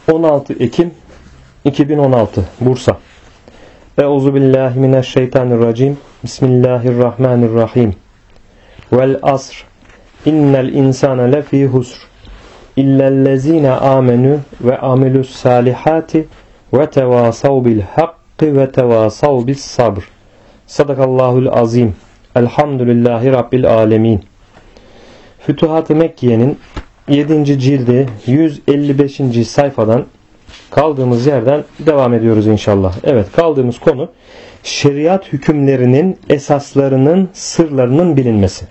16 Ekim 2016 Bursa. Euzubillahimineşşeytanirracim. Bismillahirrahmanirrahim. Vel asr. İnnel insane lefî husr. İllellezîne âmenû ve amilus salihati ve tevâsav bil hakkı ve tevâsav bis sabr. Sadakallahul azim. Elhamdülillahi Rabbil alemin. Fütuhat-ı Mekke'nin 7. cildi 155. sayfadan kaldığımız yerden devam ediyoruz inşallah. Evet, kaldığımız konu şeriat hükümlerinin esaslarının, sırlarının bilinmesi.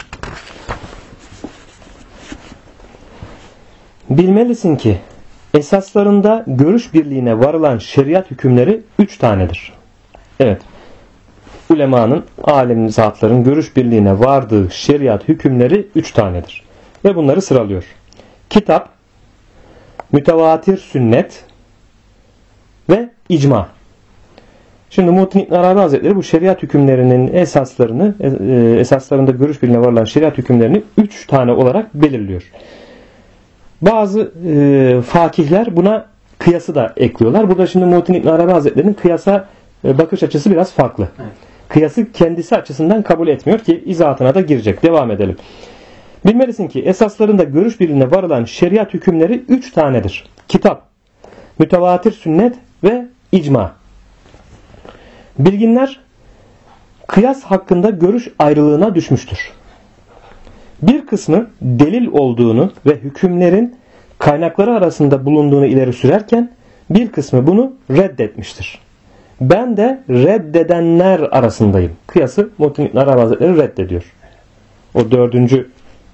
Bilmelisin ki esaslarında görüş birliğine varılan şeriat hükümleri 3 tanedir. Evet, ulemanın, alim zatların görüş birliğine vardığı şeriat hükümleri 3 tanedir. Ve bunları sıralıyor. Kitap, mütevatir sünnet ve icma. Şimdi Muhittin İbn Arabi Hazretleri bu şeriat hükümlerinin esaslarında görüş birliğine varılan şeriat hükümlerini 3 tane olarak belirliyor. Bazı fakihler buna kıyası da ekliyorlar. Burada şimdi Muhittin İbn Arabi Hazretleri'nin kıyasa bakış açısı biraz farklı. Evet. Kıyası kendisi açısından kabul etmiyor ki izahatına da girecek. Devam edelim. Bilmelisin ki esaslarında görüş birliğine varılan şeriat hükümleri 3 tanedir. Kitap, mütevatir sünnet ve icma. Bilginler kıyas hakkında görüş ayrılığına düşmüştür. Bir kısmı delil olduğunu ve hükümlerin kaynakları arasında bulunduğunu ileri sürerken bir kısmı bunu reddetmiştir. Ben de reddedenler arasındayım. Kıyası Muhittin İbn Arabi Hazretleri reddediyor. O 4.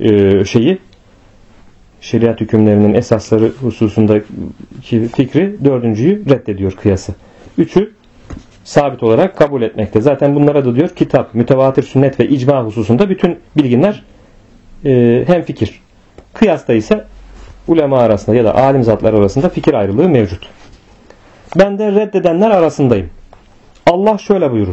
şeriat hükümlerinin esasları hususundaki fikri 4.'yü reddediyor kıyası. 3'ü sabit olarak kabul etmekte. Zaten bunlara da diyor kitap, mütevatir sünnet ve icma hususunda bütün bilginler hemfikir. Kıyasta ise ulema arasında ya da alim zatlar arasında fikir ayrılığı mevcut. Ben de reddedenler arasındayım. Allah şöyle buyurur.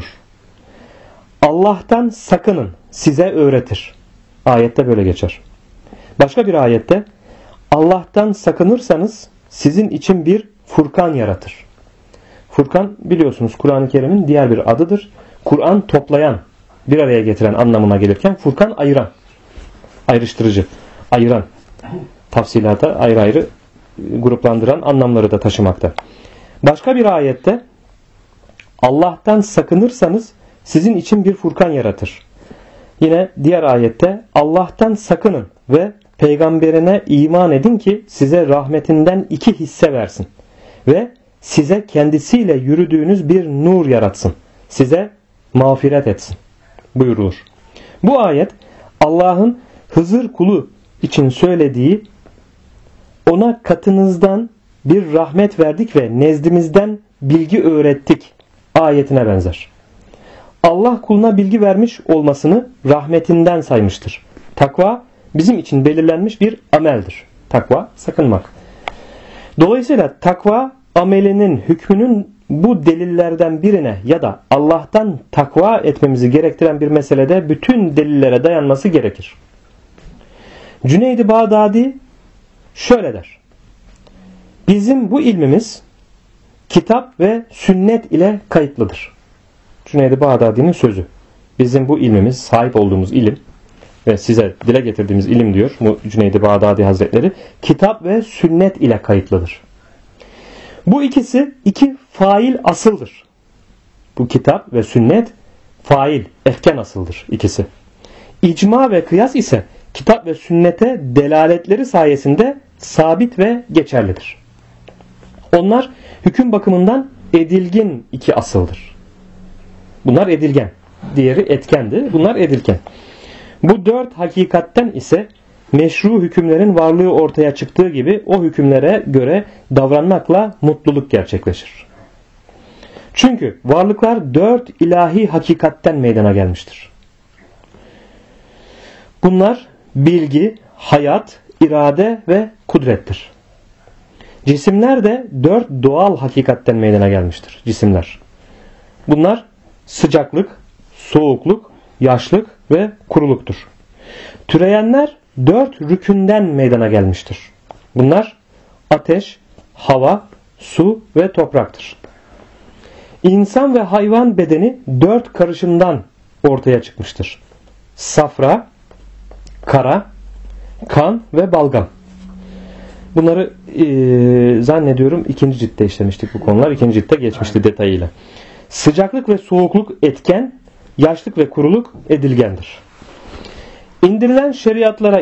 Allah'tan sakının, size öğretir. Ayette böyle geçer. Başka bir ayette Allah'tan sakınırsanız sizin için bir Furkan yaratır. Furkan biliyorsunuz Kur'an-ı Kerim'in diğer bir adıdır. Kur'an toplayan, bir araya getiren anlamına gelirken Furkan ayıran, ayrıştırıcı, ayıran, tafsilata ayrı ayrı gruplandıran anlamları da taşımakta. Başka bir ayette Allah'tan sakınırsanız sizin için bir Furkan yaratır. Yine diğer ayette Allah'tan sakının ve peygamberine iman edin ki size rahmetinden 2 hisse versin ve size kendisiyle yürüdüğünüz bir nur yaratsın. Size mağfiret etsin buyurulur. Bu ayet Allah'ın Hızır kulu için söylediği ona katınızdan bir rahmet verdik ve nezdimizden bilgi öğrettik ayetine benzer. Allah kuluna bilgi vermiş olmasını rahmetinden saymıştır. Takva bizim için belirlenmiş bir ameldir. Takva sakınmak. Dolayısıyla takva amelinin hükmünün bu delillerden birine ya da Allah'tan takva etmemizi gerektiren bir meselede bütün delillere dayanması gerekir. Cüneyd-i Bağdadi şöyle der. Bizim bu ilmimiz kitap ve sünnet ile kayıtlıdır. Cüneyd-i Bağdadi'nin sözü. Bizim bu ilmimiz, sahip olduğumuz ilim ve size dile getirdiğimiz ilim diyor Cüneyd-i Bağdadi Hazretleri, kitap ve sünnet ile kayıtlıdır. Bu ikisi 2 fail asıldır. Bu kitap ve sünnet fail, efken asıldır ikisi. İcma ve kıyas ise kitap ve sünnete delaletleri sayesinde sabit ve geçerlidir. Onlar hüküm bakımından edilgin 2 asıldır. Bunlar edilgen. Diğeri etkendi. Bunlar edilgen. Bu 4 hakikatten ise meşru hükümlerin varlığı ortaya çıktığı gibi o hükümlere göre davranmakla mutluluk gerçekleşir. Çünkü varlıklar 4 ilahi hakikatten meydana gelmiştir. Bunlar bilgi, hayat, irade ve kudrettir. Cisimler de 4 doğal hakikatten meydana gelmiştir. Cisimler. Bunlar sıcaklık, soğukluk, yaşlık ve kuruluktur. Türeyenler 4 rükünden meydana gelmiştir. Bunlar ateş, hava, su ve topraktır. İnsan ve hayvan bedeni 4 karışımdan ortaya çıkmıştır. Safra, kara, kan ve balgam. Bunları zannediyorum 2. ciltte işlemiştik bu konular. 2. ciltte geçmişti detayıyla. Sıcaklık ve soğukluk etken, yaşlık ve kuruluk edilgendir. İndirilen şeriatlara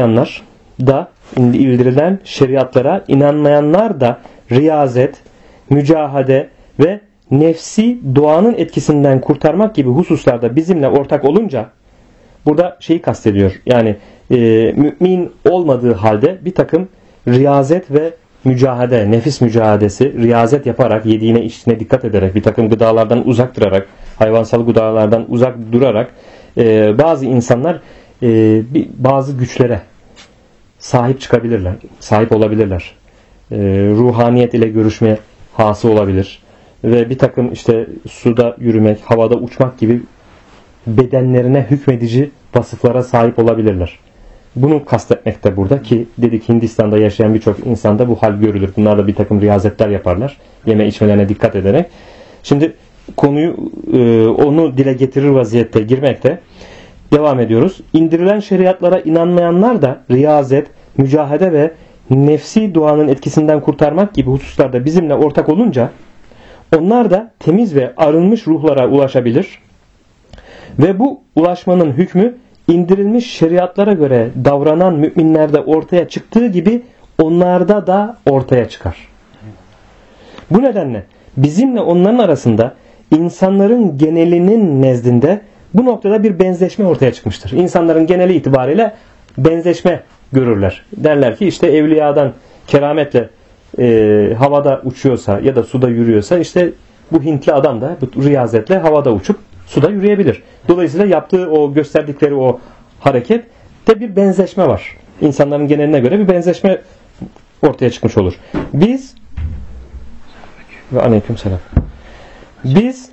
inanmayanlar da riyazet, mücahede ve nefsi doğanın etkisinden kurtarmak gibi hususlarda bizimle ortak olunca, burada şeyi kastediyor. Yani mümin olmadığı halde bir takım riyazet ve mücahede, nefis mücadelesi, riyazet yaparak, yediğine içtiğine dikkat ederek, bir takım gıdalardan uzak durarak, hayvansal gıdalardan uzak durarak bazı insanlar bazı güçlere sahip olabilirler. Ruhaniyet ile görüşme hası olabilir. Ve bir takım işte suda yürümek, havada uçmak gibi bedenlerine hükmedici vasıflara sahip olabilirler. Bunu kastetmekte burada ki dedik Hindistan'da yaşayan birçok insanda bu hal görülür. Bunlar da bir takım riyazetler yaparlar. Yeme içmelerine dikkat ederek. Şimdi konuyu onu dile getirir vaziyette girmekte. Devam ediyoruz. İndirilen şeriatlara inanmayanlar da riyazet, mücahede ve nefsi doğanın etkisinden kurtarmak gibi hususlarda bizimle ortak olunca onlar da temiz ve arınmış ruhlara ulaşabilir ve bu ulaşmanın hükmü indirilmiş şeriatlara göre davranan müminlerde ortaya çıktığı gibi onlarda da ortaya çıkar. Bu nedenle bizimle onların arasında insanların genelinin nezdinde bu noktada bir benzeşme ortaya çıkmıştır. İnsanların geneli itibariyle benzeşme görürler. Derler ki işte evliyadan kerametle havada uçuyorsa ya da suda yürüyorsa işte bu Hintli adam da bu riyazetle havada uçup suda yürüyebilir. Dolayısıyla yaptığı o gösterdikleri o harekette bir benzeşme var. İnsanların geneline göre bir benzeşme ortaya çıkmış olur. Biz ve aleykümselam. Biz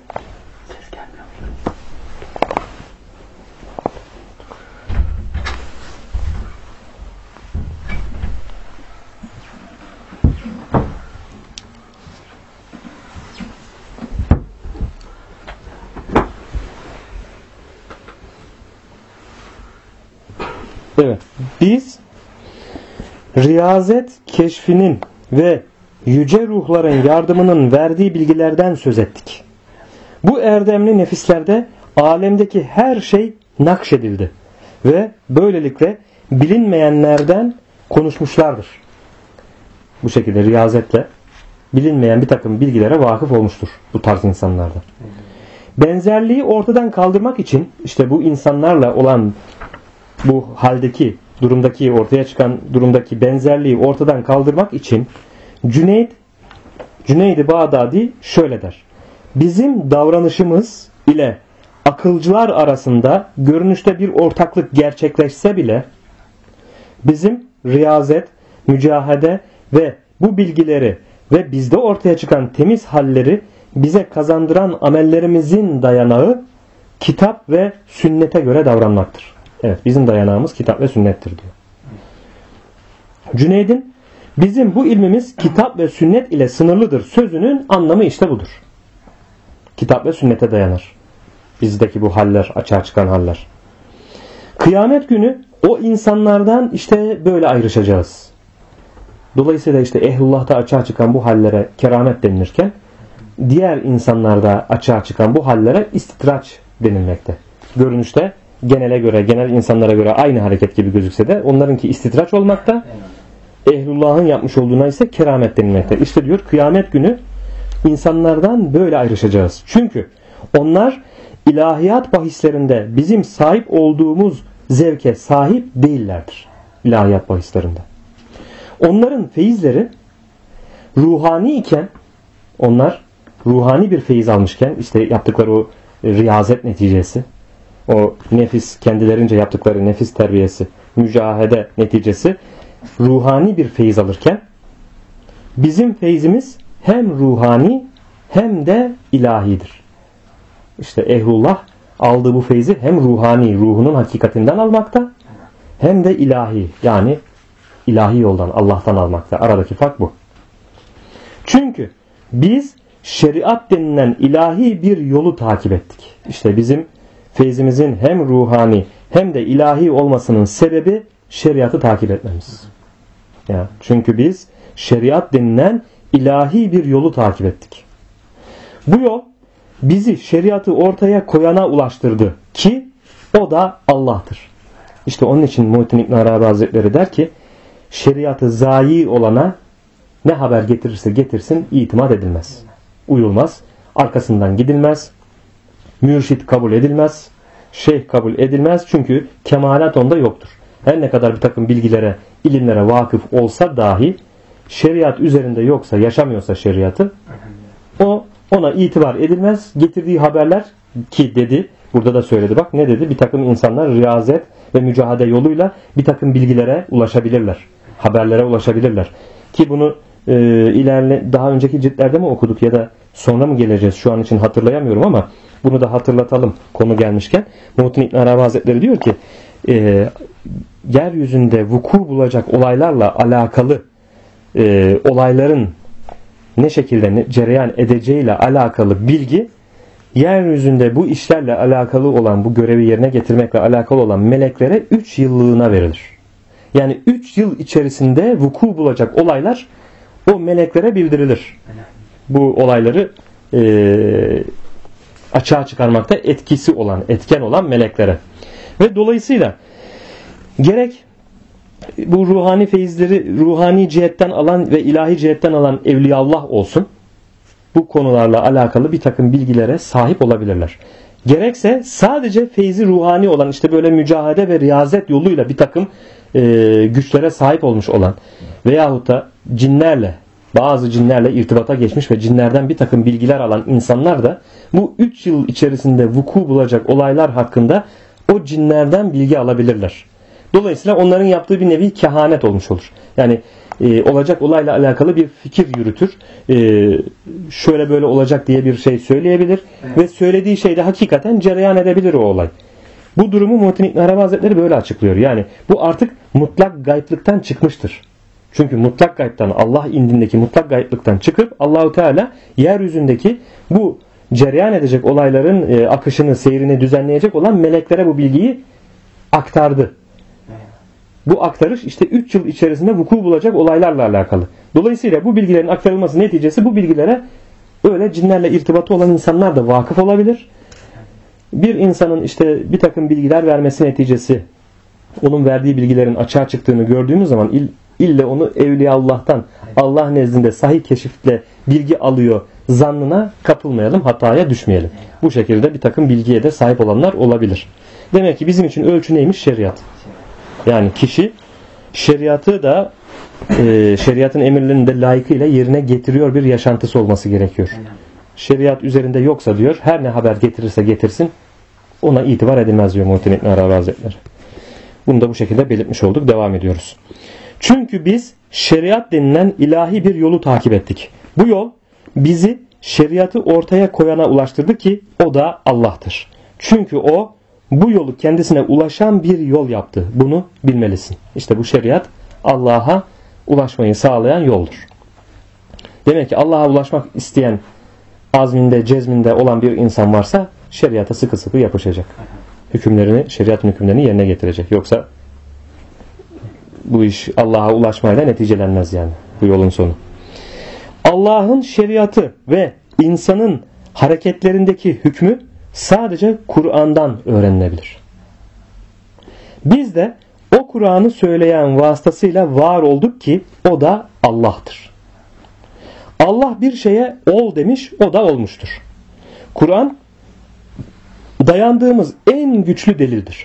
riyazet keşfinin ve yüce ruhların yardımının verdiği bilgilerden söz ettik. Bu erdemli nefislerde alemdeki her şey nakşedildi ve böylelikle bilinmeyenlerden konuşmuşlardır. Bu şekilde riyazetle bilinmeyen bir takım bilgilere vakıf olmuştur bu tarz insanlarda. Benzerliği ortadan kaldırmak için işte bu insanlarla olan bu durumdaki ortaya çıkan durumdaki benzerliği ortadan kaldırmak için Cüneyd-i Bağdadi şöyle der. Bizim davranışımız ile akılcılar arasında görünüşte bir ortaklık gerçekleşse bile bizim riyazet, mücahede ve bu bilgileri ve bizde ortaya çıkan temiz halleri bize kazandıran amellerimizin dayanağı kitap ve sünnete göre davranmaktır. Evet, bizim dayanağımız kitap ve sünnettir diyor. Cüneyd'in bizim bu ilmimiz kitap ve sünnet ile sınırlıdır sözünün anlamı işte budur. Kitap ve sünnete dayanır. Bizdeki bu haller, açığa çıkan haller. Kıyamet günü o insanlardan işte böyle ayrışacağız. Dolayısıyla işte ehlullah'ta açığa çıkan bu hallere keramet denilirken diğer insanlarda açığa çıkan bu hallere istitraç denilmekte. Görünüşte genel insanlara göre aynı hareket gibi gözükse de onlarınki istitraç olmakta. Ehlullah'ın yapmış olduğuna ise keramet denilmekte. İşte diyor kıyamet günü insanlardan böyle ayrışacağız. Çünkü onlar ilahiyat bahislerinde bizim sahip olduğumuz zevke sahip değillerdir. İlahiyat bahislerinde. Onların feyizleri ruhani iken, onlar ruhani bir feyiz almışken işte yaptıkları o riyazet neticesi, o nefis kendilerince yaptıkları nefis terbiyesi, mücahede neticesi ruhani bir feyiz alırken bizim feyzimiz hem ruhani hem de ilahidir. İşte ehlullah aldığı bu feyzi hem ruhani, ruhunun hakikatinden almakta hem de ilahi, yani ilahi yoldan, Allah'tan almakta. Aradaki fark bu. Çünkü biz şeriat denilen ilahi bir yolu takip ettik. İşte bizim feyzimizin hem ruhani hem de ilahi olmasının sebebi şeriatı takip etmemiz. Yani çünkü biz şeriat denilen ilahi bir yolu takip ettik. Bu yol bizi şeriatı ortaya koyana ulaştırdı ki o da Allah'tır. İşte onun için Muhittin İbn Arabi Hazretleri der ki şeriatı zayi olana ne haber getirirse getirsin itimat edilmez. Uyulmaz. Arkasından gidilmez. Mürşit kabul edilmez. Şeyh kabul edilmez. Çünkü kemalat onda yoktur. Her ne kadar bir takım bilgilere, ilimlere vakıf olsa dahi şeriat üzerinde yoksa, yaşamıyorsa şeriatı ona itibar edilmez. Getirdiği haberler ki dedi, burada da söyledi bak ne dedi? Bir takım insanlar riyazet ve mücahede yoluyla bir takım bilgilere ulaşabilirler. Haberlere ulaşabilirler. Ki bunu daha önceki ciltlerde mi okuduk ya da sonra mı geleceğiz? Şu an için hatırlayamıyorum ama bunu da hatırlatalım konu gelmişken. Muhittin İbn Arabi Hazretleri diyor ki yeryüzünde vuku bulacak olaylarla alakalı olayların ne şekilde cereyan edeceğiyle alakalı bilgi yeryüzünde bu işlerle alakalı olan, bu görevi yerine getirmekle alakalı olan meleklere 3 yıllığına verilir. Yani 3 yıl içerisinde vuku bulacak olaylar o meleklere bildirilir. Bu olayları açığa çıkarmakta etken olan meleklere. Ve dolayısıyla gerek bu ruhani feyizleri ruhani cihetten alan ve ilahi cihetten alan evliyaullah olsun, bu konularla alakalı bir takım bilgilere sahip olabilirler. Gerekse sadece feyzi ruhani olan, işte böyle mücahede ve riyazet yoluyla bir takım güçlere sahip olmuş olan veyahut da bazı cinlerle irtibata geçmiş ve cinlerden bir takım bilgiler alan insanlar da bu 3 yıl içerisinde vuku bulacak olaylar hakkında o cinlerden bilgi alabilirler. Dolayısıyla onların yaptığı bir nevi kehanet olmuş olur. Yani olacak olayla alakalı bir fikir yürütür. Şöyle böyle olacak diye bir şey söyleyebilir. Evet. Ve söylediği şeyde hakikaten cereyan edebilir o olay. Bu durumu Muhittin İbn Arabi Hazretleri böyle açıklıyor. Yani bu artık mutlak gayplıktan çıkmıştır. Çünkü mutlak gayptan, Allah indindeki mutlak gayplıktan çıkıp Allahu Teala yeryüzündeki bu cereyan edecek olayların akışını, seyrini düzenleyecek olan meleklere bu bilgiyi aktardı. Bu aktarış işte 3 yıl içerisinde vuku bulacak olaylarla alakalı. Dolayısıyla bu bilgilerin aktarılması neticesi bu bilgilere öyle cinlerle irtibatı olan insanlar da vakıf olabilir. Bir insanın işte bir takım bilgiler vermesi neticesi onun verdiği bilgilerin açığa çıktığını gördüğümüz zaman ille onu Evliyaullah'tan Allah nezdinde sahih keşifle bilgi alıyor zannına kapılmayalım, hataya düşmeyelim. Bu şekilde bir takım bilgiye de sahip olanlar olabilir. Demek ki bizim için ölçü neymiş? Şeriat. Yani kişi şeriatı da şeriatın emirlerini de layıkıyla yerine getiriyor bir yaşantısı olması gerekiyor. Şeriat üzerinde yoksa diyor her ne haber getirirse getirsin ona itibar edilmez diyor Muhittin İbn Arabi Hazretleri. Bunu da bu şekilde belirtmiş olduk. Devam ediyoruz. Çünkü biz şeriat denilen ilahi bir yolu takip ettik. Bu yol bizi şeriatı ortaya koyana ulaştırdı ki o da Allah'tır. Çünkü o bu yolu kendisine ulaşan bir yol yaptı. Bunu bilmelisin. İşte bu şeriat Allah'a ulaşmayı sağlayan yoldur. Demek ki Allah'a ulaşmak isteyen azminde, cezminde olan bir insan varsa şeriata sıkı sıkı yapışacak. Şeriatın hükümlerini yerine getirecek. Yoksa bu iş Allah'a ulaşmayla neticelenmez yani. Bu yolun sonu. Allah'ın şeriatı ve insanın hareketlerindeki hükmü sadece Kur'an'dan öğrenilebilir. Biz de o Kur'an'ı söyleyen vasıtasıyla var olduk ki o da Allah'tır. Allah bir şeye ol demiş, o da olmuştur. Kur'an dayandığımız en güçlü delildir.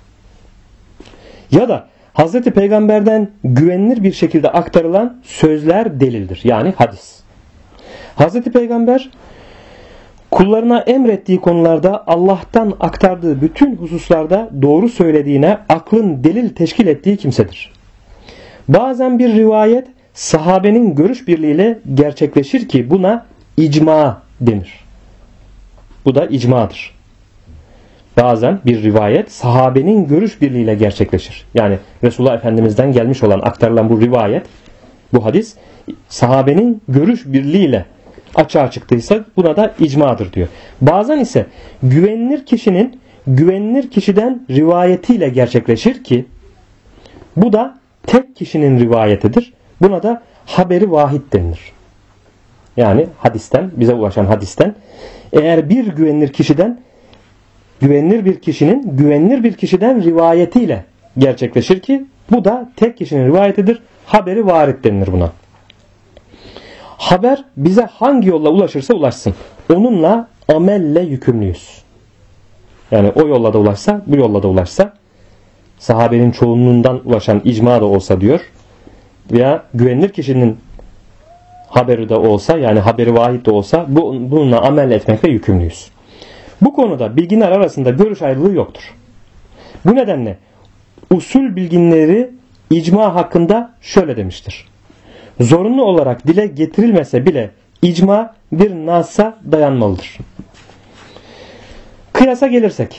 Ya da Hz. Peygamber'den güvenilir bir şekilde aktarılan sözler delildir. Yani hadis. Hz. Peygamber kullarına emrettiği konularda Allah'tan aktardığı bütün hususlarda doğru söylediğine aklın delil teşkil ettiği kimsedir. Bazen bir rivayet sahabenin görüş birliğiyle gerçekleşir ki buna icma denir. Bu da icmadır. Bazen bir rivayet sahabenin görüş birliğiyle gerçekleşir. Yani Resulullah Efendimiz'den gelmiş olan aktarılan bu rivayet, bu hadis sahabenin görüş birliğiyle açığa çıktıysa buna da icmadır diyor. Bazen ise güvenilir kişinin güvenilir kişiden rivayetiyle gerçekleşir ki bu da tek kişinin rivayetidir. Buna da haberi vahid denilir. Yani hadisten, bize ulaşan hadisten eğer bir güvenilir kişiden güvenilir bir kişinin güvenilir bir kişiden rivayetiyle gerçekleşir ki bu da tek kişinin rivayetidir. Haberi varid denilir buna. Haber bize hangi yolla ulaşırsa ulaşsın. Onunla amelle yükümlüyüz. Yani o yolla da ulaşsa, bu yolla da ulaşsa, sahabenin çoğunluğundan ulaşan icma da olsa diyor veya güvenilir kişinin haberi de olsa, yani haberi vahid de olsa bununla amel etmekle yükümlüyüz. Bu konuda bilginler arasında görüş ayrılığı yoktur. Bu nedenle usul bilginleri icma hakkında şöyle demiştir. Zorunlu olarak dile getirilmese bile icma bir nasa dayanmalıdır. Kıyasa gelirsek,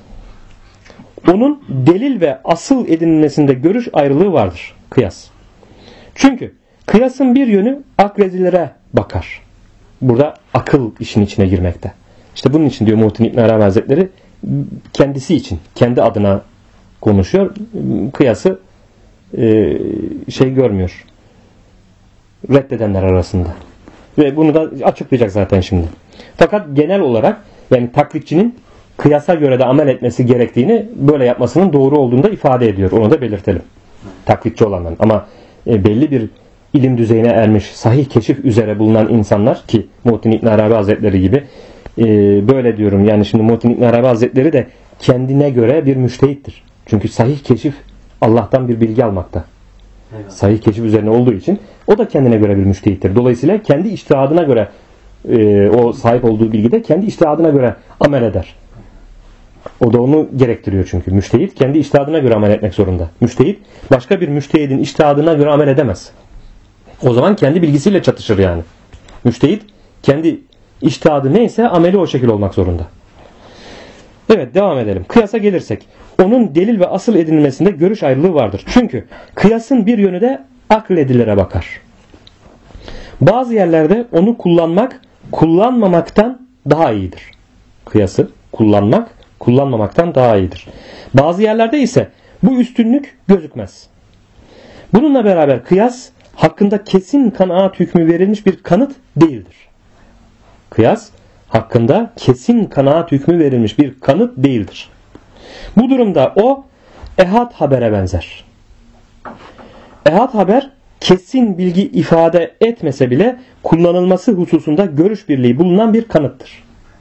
onun delil ve asıl edinilmesinde görüş ayrılığı vardır. Kıyas. Çünkü kıyasın bir yönü akledilere bakar. Burada akıl işin içine girmekte. İşte bunun için diyor Muhittin İbn Arabi Hazretleri kendisi için, kendi adına konuşuyor. Kıyası görmüyor. Reddedenler arasında. Ve bunu da açıklayacak zaten şimdi. Fakat genel olarak yani taklitçinin kıyasa göre de amel etmesi gerektiğini, böyle yapmasının doğru olduğunu da ifade ediyor. Onu da belirtelim. Taklitçi olanların. Ama belli bir ilim düzeyine ermiş, sahih keşif üzere bulunan insanlar ki Muhittin İbn Arabi Hazretleri gibi böyle diyorum. Yani şimdi Muhittin İbn Arabi Hazretleri de kendine göre bir müştehittir. Çünkü sahih keşif Allah'tan bir bilgi almakta. Evet. Sahih keşif üzerine olduğu için o da kendine göre bir müştehittir. Dolayısıyla kendi içtihadına göre o sahip olduğu bilgide kendi içtihadına göre amel eder. O da onu gerektiriyor çünkü. Müştehit kendi içtihadına göre amel etmek zorunda. Müştehit başka bir müştehidin içtihadına göre amel edemez. O zaman kendi bilgisiyle çatışır yani. Müştehit kendi içtihadı neyse ameli o şekil olmak zorunda. Evet, devam edelim. Kıyasa gelirsek, onun delil ve asıl edinilmesinde görüş ayrılığı vardır. Çünkü kıyasın bir yönü de akledilere bakar. Bazı yerlerde onu kullanmak, kullanmamaktan daha iyidir. Kıyası kullanmak, kullanmamaktan daha iyidir. Bazı yerlerde ise bu üstünlük gözükmez. Bununla beraber kıyas hakkında kesin kanaat hükmü verilmiş bir kanıt değildir. Kıyas hakkında kesin kanaat hükmü verilmiş bir kanıt değildir. Bu durumda o ehad habere benzer. Ehad haber kesin bilgi ifade etmese bile kullanılması hususunda görüş birliği bulunan bir kanıttır.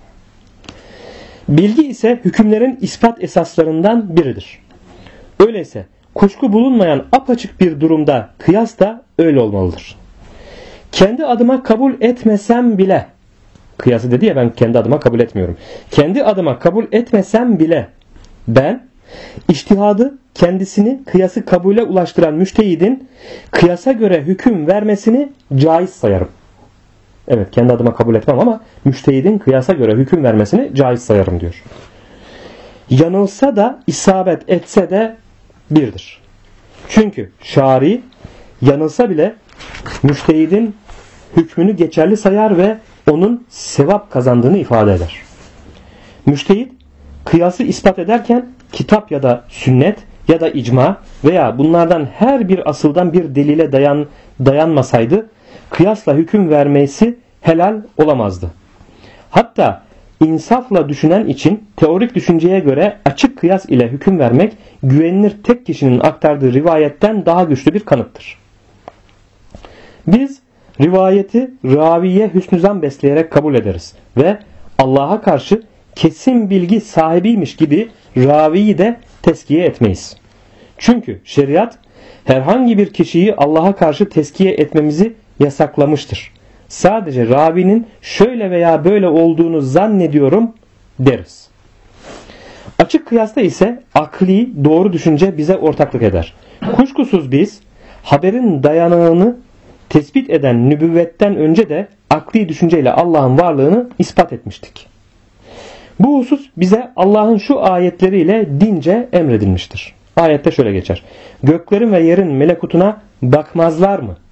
Bilgi ise hükümlerin ispat esaslarından biridir. Öyleyse kuşku bulunmayan apaçık bir durumda kıyas da öyle olmalıdır. Kendi adıma kabul etmesem bile, kıyası dedi ya, ben kendi adıma kabul etmiyorum. Kendi adıma kabul etmesem bile ben içtihadı kendisini kıyası kabule ulaştıran müştehidin kıyasa göre hüküm vermesini caiz sayarım. Evet, kendi adıma kabul etmem ama müştehidin kıyasa göre hüküm vermesini caiz sayarım diyor. Yanılsa da isabet etse de birdir. Çünkü şari yanılsa bile müştehidin hükmünü geçerli sayar ve onun sevap kazandığını ifade eder. Müştehid kıyası ispat ederken kitap ya da sünnet ya da icma veya bunlardan her bir asıldan bir delile dayanmasaydı kıyasla hüküm vermesi helal olamazdı. Hatta insafla düşünen için teorik düşünceye göre açık kıyas ile hüküm vermek güvenilir tek kişinin aktardığı rivayetten daha güçlü bir kanıttır. Biz rivayeti raviye hüsnü zan besleyerek kabul ederiz ve Allah'a karşı kesin bilgi sahibiymiş gibi raviyi de tezkiye etmeyiz. Çünkü şeriat herhangi bir kişiyi Allah'a karşı tezkiye etmemizi yasaklamıştır. Sadece ravinin şöyle veya böyle olduğunu zannediyorum deriz. Açık kıyasta ise akli doğru düşünce bize ortaklık eder. Kuşkusuz biz haberin dayanağını tespit eden nübüvvetten önce de akli düşünceyle Allah'ın varlığını ispat etmiştik. Bu husus bize Allah'ın şu ayetleriyle dince emredilmiştir. Ayette şöyle geçer. Göklerin ve yerin melekutuna bakmazlar mı?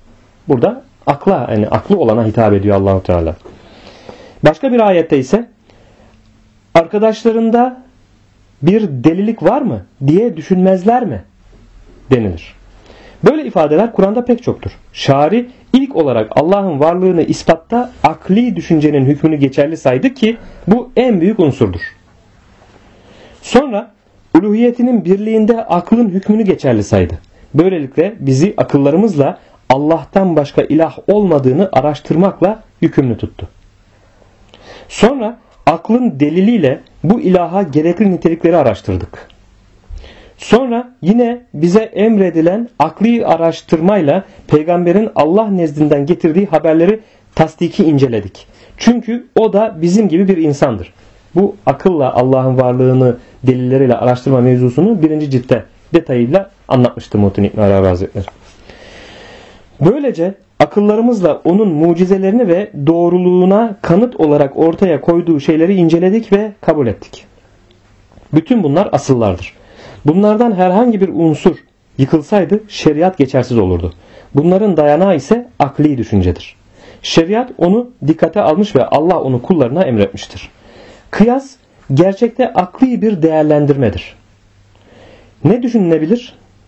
burada akla, yani aklı olana hitap ediyor Allah-u Teala. Başka bir ayette ise arkadaşlarında bir delilik var mı diye düşünmezler mi denilir. Böyle ifadeler Kur'an'da pek çoktur. Şari ilk olarak Allah'ın varlığını ispatta akli düşüncenin hükmünü geçerli saydı ki bu en büyük unsurdur. Sonra uluhiyetinin birliğinde aklın hükmünü geçerli saydı. Böylelikle bizi akıllarımızla Allah'tan başka ilah olmadığını araştırmakla yükümlü tuttu. Sonra aklın deliliyle bu ilaha gerekli nitelikleri araştırdık. Sonra yine bize emredilen akli araştırmayla peygamberin Allah nezdinden getirdiği haberleri tasdiki inceledik. Çünkü o da bizim gibi bir insandır. Bu akılla Allah'ın varlığını delilleriyle araştırma mevzusunu 1. ciltte detayıyla anlatmıştı Muhittin İbn Arabi Hazretleri. Böylece akıllarımızla onun mucizelerini ve doğruluğuna kanıt olarak ortaya koyduğu şeyleri inceledik ve kabul ettik. Bütün bunlar asıllardır. Bunlardan herhangi bir unsur yıkılsaydı şeriat geçersiz olurdu. Bunların dayanağı ise akli düşüncedir. Şeriat onu dikkate almış ve Allah onu kullarına emretmiştir. Kıyas gerçekte akli bir değerlendirmedir. Ne düşünülebilir?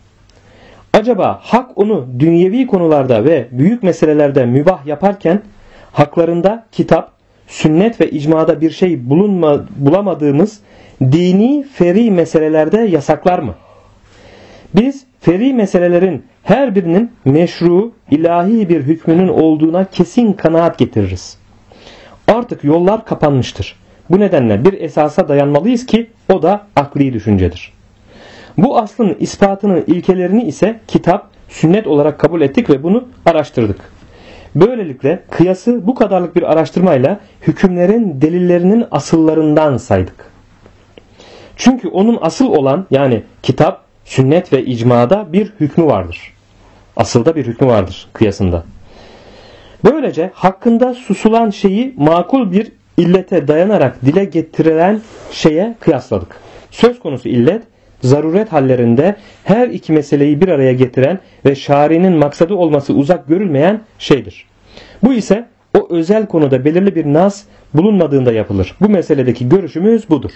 Acaba hak onu dünyevi konularda ve büyük meselelerde mübah yaparken haklarında kitap, sünnet ve icmada bir şey bulamadığımız dini feri meselelerde yasaklar mı? Biz feri meselelerin her birinin meşru, ilahi bir hükmünün olduğuna kesin kanaat getiririz. Artık yollar kapanmıştır. Bu nedenle bir esasa dayanmalıyız ki o da akli düşüncedir. Bu aslın ispatının ilkelerini ise kitap, sünnet olarak kabul ettik ve bunu araştırdık. Böylelikle kıyası bu kadarlık bir araştırmayla hükümlerin delillerinin asıllarından saydık. Çünkü onun asıl olan, yani kitap, sünnet ve icmada bir hükmü vardır. Asılda bir hükmü vardır kıyasında. Böylece hakkında susulan şeyi makul bir illete dayanarak dile getirilen şeye kıyasladık. Söz konusu illet, zaruret hallerinde her iki meseleyi bir araya getiren ve şari'nin maksadı olması uzak görülmeyen şeydir. Bu ise o özel konuda belirli bir nas bulunmadığında yapılır. Bu meseledeki görüşümüz budur.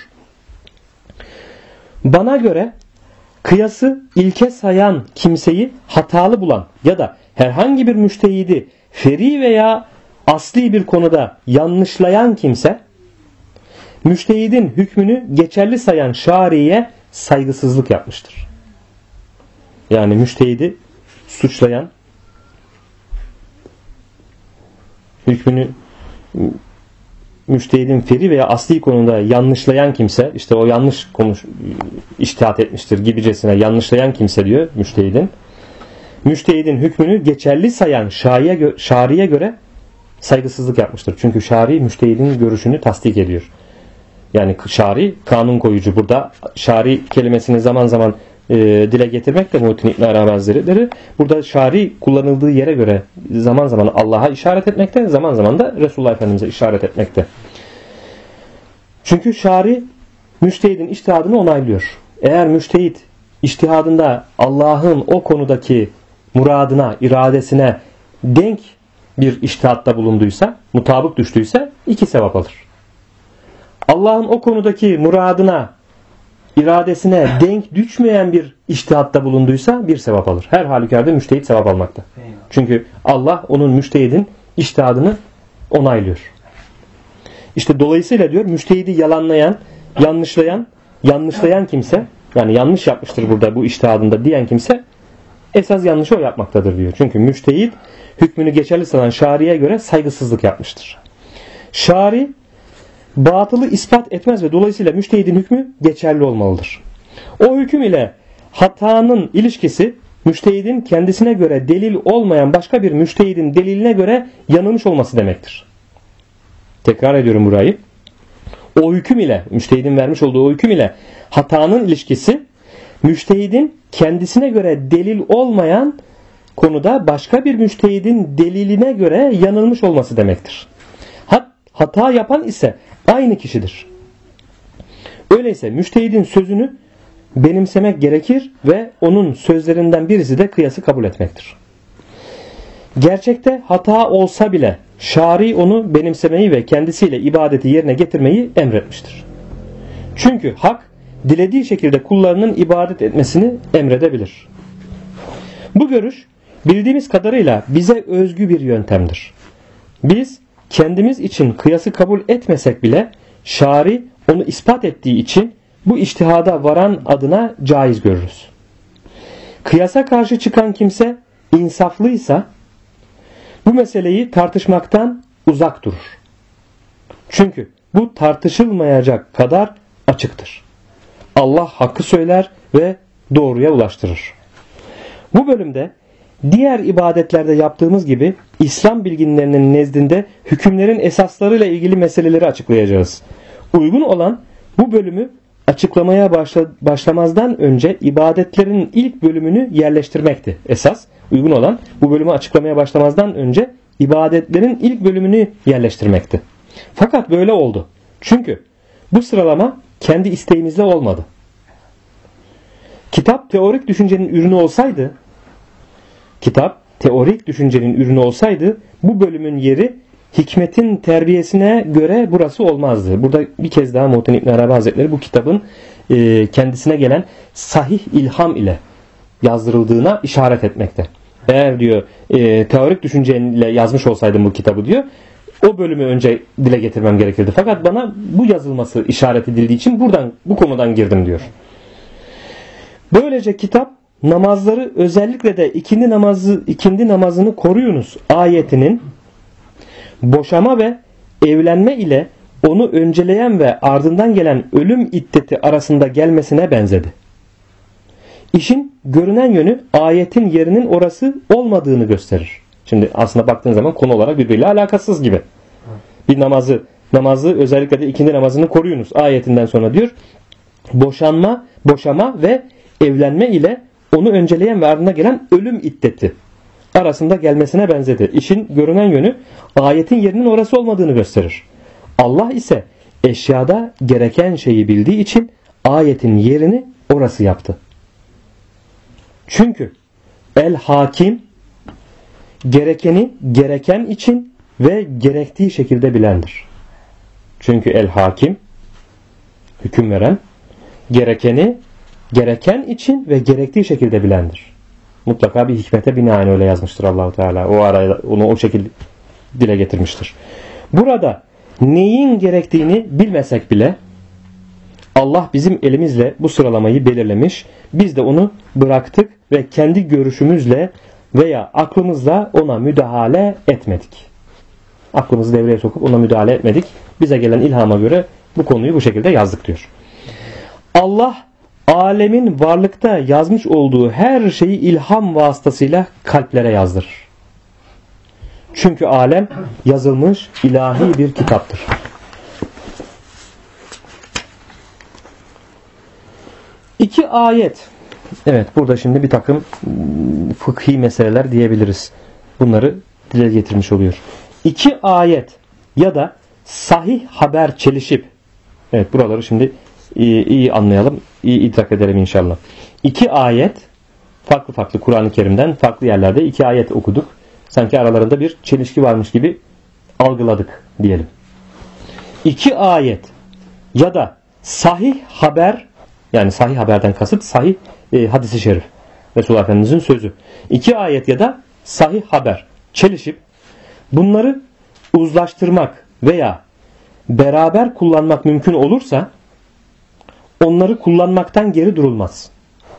Bana göre kıyası ilke sayan kimseyi hatalı bulan ya da herhangi bir müştehidi feri veya asli bir konuda yanlışlayan kimse, müştehidin hükmünü geçerli sayan şariye saygısızlık yapmıştır. Yani müştehidi suçlayan, hükmünü müştehidin feri veya asli konuda yanlışlayan kimse, işte o yanlış içtihat etmiştir gibicesine yanlışlayan kimse diyor müştehidin. Müştehidin hükmünü geçerli sayan şariye göre saygısızlık yapmıştır. Çünkü şari müştehidin görüşünü tasdik ediyor. Yani şari kanun koyucu. Burada şari kelimesini zaman zaman dile getirmek de Muhittin İbn Arabi Hazretleri burada şari kullanıldığı yere göre zaman zaman Allah'a işaret etmekte, zaman zaman da Resulullah Efendimiz'e işaret etmekte. Çünkü şari müştehidin içtihadını onaylıyor. Eğer müştehid içtihadında Allah'ın o konudaki muradına, iradesine denk bir içtihatta bulunduysa, mutabık düştüyse 2 sevap alır. Allah'ın o konudaki muradına, iradesine denk düşmeyen bir içtihatta bulunduysa 1 sevap alır. Her halükarda müştehid sevap almakta. Çünkü Allah onun müştehidin içtihadını onaylıyor. İşte dolayısıyla diyor müştehidi yalanlayan, yanlışlayan kimse, yani yanlış yapmıştır burada bu içtihadında diyen kimse esas yanlışı o yapmaktadır diyor. Çünkü müştehid hükmünü geçerli sanan şariye göre saygısızlık yapmıştır. Şari batılı ispat etmez ve dolayısıyla müştehidin hükmü geçerli olmalıdır. O hüküm ile hatanın ilişkisi müştehidin kendisine göre delil olmayan başka bir müştehidin deliline göre yanılmış olması demektir. Tekrar ediyorum burayı. O hüküm ile, müştehidin vermiş olduğu o hüküm ile hatanın ilişkisi müştehidin kendisine göre delil olmayan konuda başka bir müştehidin deliline göre yanılmış olması demektir. Hata yapan ise aynı kişidir. Öyleyse müştehidin sözünü benimsemek gerekir ve onun sözlerinden birisi de kıyası kabul etmektir. Gerçekte hata olsa bile şari onu benimsemeyi ve kendisiyle ibadeti yerine getirmeyi emretmiştir. Çünkü hak dilediği şekilde kullarının ibadet etmesini emredebilir. Bu görüş bildiğimiz kadarıyla bize özgü bir yöntemdir. Biz kendimiz için kıyası kabul etmesek bile şari onu ispat ettiği için bu içtihada varan adına caiz görürüz. Kıyasa karşı çıkan kimse insaflıysa bu meseleyi tartışmaktan uzak durur. Çünkü bu tartışılmayacak kadar açıktır. Allah hakkı söyler ve doğruya ulaştırır. Bu bölümde diğer ibadetlerde yaptığımız gibi İslam bilginlerinin nezdinde hükümlerin esaslarıyla ilgili meseleleri açıklayacağız. Uygun olan bu bölümü açıklamaya başlamazdan önce ibadetlerin ilk bölümünü yerleştirmekti. Esas uygun olan bu bölümü açıklamaya başlamazdan önce ibadetlerin ilk bölümünü yerleştirmekti. Fakat böyle oldu. Çünkü bu sıralama kendi isteğimizle olmadı. Kitap teorik düşüncenin ürünü olsaydı bu bölümün yeri hikmetin terbiyesine göre burası olmazdı. Burada bir kez daha Muhittin İbn Arabi Hazretleri bu kitabın kendisine gelen sahih ilham ile yazdırıldığına işaret etmekte. Eğer diyor teorik düşünceyle yazmış olsaydım bu kitabı diyor, o bölümü önce dile getirmem gerekirdi. Fakat bana bu yazılması işaret edildiği için bu konudan girdim diyor. Böylece kitap namazları, özellikle de ikindi namazını koruyunuz ayetinin boşama ve evlenme ile onu önceleyen ve ardından gelen ölüm iddeti arasında gelmesine benzedi. İşin görünen yönü ayetin yerinin orası olmadığını gösterir. Şimdi aslında baktığın zaman konu olarak birbiriyle alakasız gibi. Bir namazı özellikle de ikindi namazını koruyunuz ayetinden sonra diyor, boşama ve evlenme ile onu önceleyen ve ardına gelen ölüm iddeti arasında gelmesine benzedi. İşin görünen yönü ayetin yerinin orası olmadığını gösterir. Allah ise eşyada gereken şeyi bildiği için ayetin yerini orası yaptı. Çünkü el-Hakim gerekeni gereken için ve gerektiği şekilde bilendir. Çünkü el-Hakim hüküm veren gerekeni gereken için ve gerektiği şekilde bilendir. Mutlaka bir hikmete binaen öyle yazmıştır Allah-u Teala. O arada onu o şekilde dile getirmiştir. Burada neyin gerektiğini bilmesek bile Allah bizim elimizle bu sıralamayı belirlemiş. Biz de onu bıraktık ve kendi görüşümüzle veya aklımızla ona müdahale etmedik. Aklımızı devreye sokup ona müdahale etmedik. Bize gelen ilhama göre bu konuyu bu şekilde yazdık diyor. Allah alemin varlıkta yazmış olduğu her şeyi ilham vasıtasıyla kalplere yazdırır. Çünkü alem yazılmış ilahi bir kitaptır. İki ayet. Evet, burada şimdi bir takım fıkhi meseleler diyebiliriz. Bunları dile getirmiş oluyor. İki ayet ya da sahih haber çelişip, evet buraları şimdi iyi anlayalım, iyi idrak edelim inşallah. İki ayet, farklı Kur'an-ı Kerim'den farklı yerlerde iki ayet okuduk. Sanki aralarında bir çelişki varmış gibi algıladık diyelim. İki ayet ya da sahih haber, yani sahih haberden kasıt sahih hadis-i şerif, Resulullah Efendimizin sözü. İki ayet ya da sahih haber çelişip bunları uzlaştırmak veya beraber kullanmak mümkün olursa onları kullanmaktan geri durulmaz.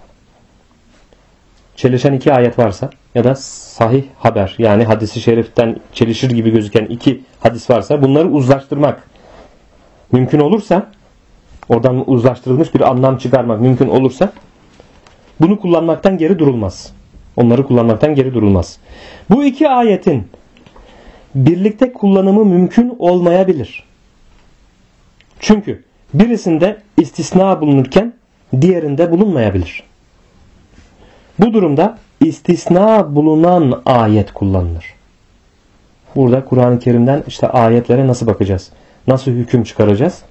Çelişen iki ayet varsa ya da sahih haber, yani hadis-i şeriften çelişir gibi gözüken iki hadis varsa bunları uzlaştırmak mümkün olursa, oradan uzlaştırılmış bir anlam çıkarmak mümkün olursa bunu kullanmaktan geri durulmaz. Onları kullanmaktan geri durulmaz. Bu iki ayetin birlikte kullanımı mümkün olmayabilir. Çünkü birisinde istisna bulunurken diğerinde bulunmayabilir. Bu durumda istisna bulunan ayet kullanılır. Burada Kur'an-ı Kerim'den işte ayetlere nasıl bakacağız? Nasıl hüküm çıkaracağız?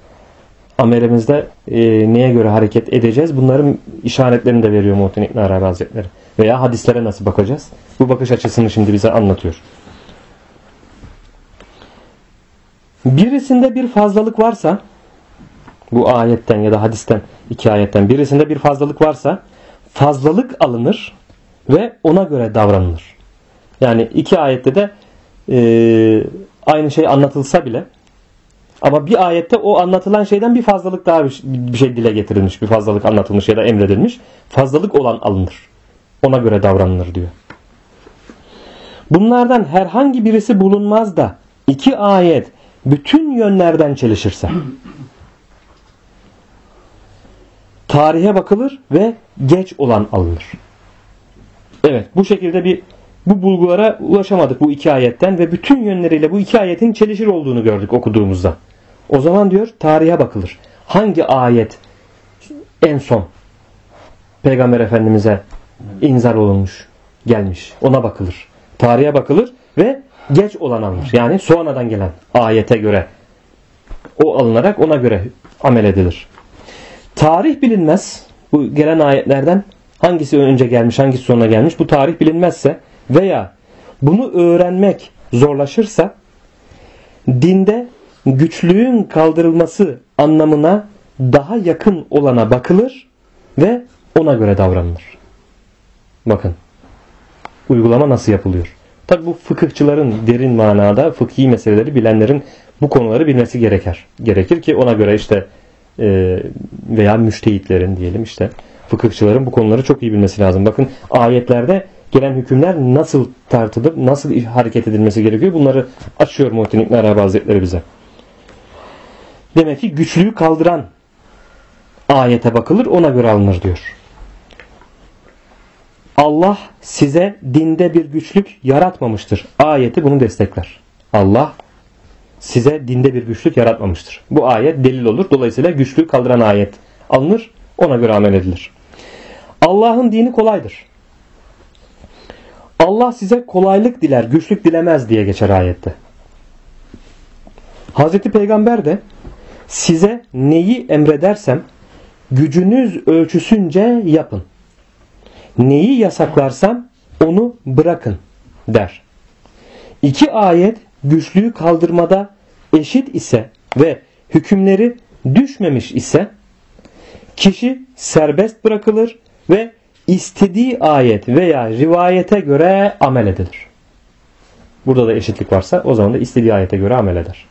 Amelimizde neye göre hareket edeceğiz? Bunların işaretlerini de veriyor Muhittin İbn Arabi Hazretleri. Veya hadislere nasıl bakacağız? Bu bakış açısını şimdi bize anlatıyor. Birisinde bir fazlalık varsa, bu ayetten ya da hadisten, iki ayetten birisinde bir fazlalık varsa fazlalık alınır ve ona göre davranılır. Yani iki ayette de aynı şey anlatılsa bile ama bir ayette o anlatılan şeyden bir fazlalık daha bir şey dile getirilmiş, bir fazlalık anlatılmış ya da emredilmiş. Fazlalık olan alınır. Ona göre davranılır diyor. Bunlardan herhangi birisi bulunmaz da iki ayet bütün yönlerden çelişirse tarihe bakılır ve geç olan alınır. Evet, bu şekilde bu bulgulara ulaşamadık bu iki ayetten ve bütün yönleriyle bu iki ayetin çelişir olduğunu gördük okuduğumuzda. O zaman diyor tarihe bakılır. Hangi ayet en son Peygamber Efendimiz'e inzal olunmuş, gelmiş, ona bakılır. Tarihe bakılır ve geç olan alınır. Yani sonradan gelen ayete göre o alınarak ona göre amel edilir. Tarih bilinmez. Bu gelen ayetlerden hangisi önce gelmiş, hangisi sonra gelmiş, bu tarih bilinmezse veya bunu öğrenmek zorlaşırsa dinde güçlüğün kaldırılması anlamına daha yakın olana bakılır ve ona göre davranılır. Bakın, uygulama nasıl yapılıyor? Tabi bu fıkıhçıların derin manada fıkhi meseleleri bilenlerin bu konuları bilmesi gerekir. Gerekir ki ona göre işte veya müştehitlerin diyelim işte fıkıhçıların bu konuları çok iyi bilmesi lazım. Bakın ayetlerde gelen hükümler nasıl tartılıp nasıl hareket edilmesi gerekiyor? Bunları açıyor Muhittin İbn Arabi Hazretleri bize. Demek ki güçlüğü kaldıran ayete bakılır, ona göre alınır diyor. Allah size dinde bir güçlük yaratmamıştır. Ayeti bunu destekler. Allah size dinde bir güçlük yaratmamıştır. Bu ayet delil olur. Dolayısıyla güçlüğü kaldıran ayet alınır, ona göre amel edilir. Allah'ın dini kolaydır. Allah size kolaylık diler, güçlük dilemez diye geçer ayette. Hazreti Peygamber de size neyi emredersem gücünüz ölçüsünce yapın. Neyi yasaklarsam onu bırakın der. İki ayet güçlüğü kaldırmada eşit ise ve hükümleri düşmemiş ise kişi serbest bırakılır ve istediği ayet veya rivayete göre amel edilir. Burada da eşitlik varsa o zaman da istediği ayete göre amel eder.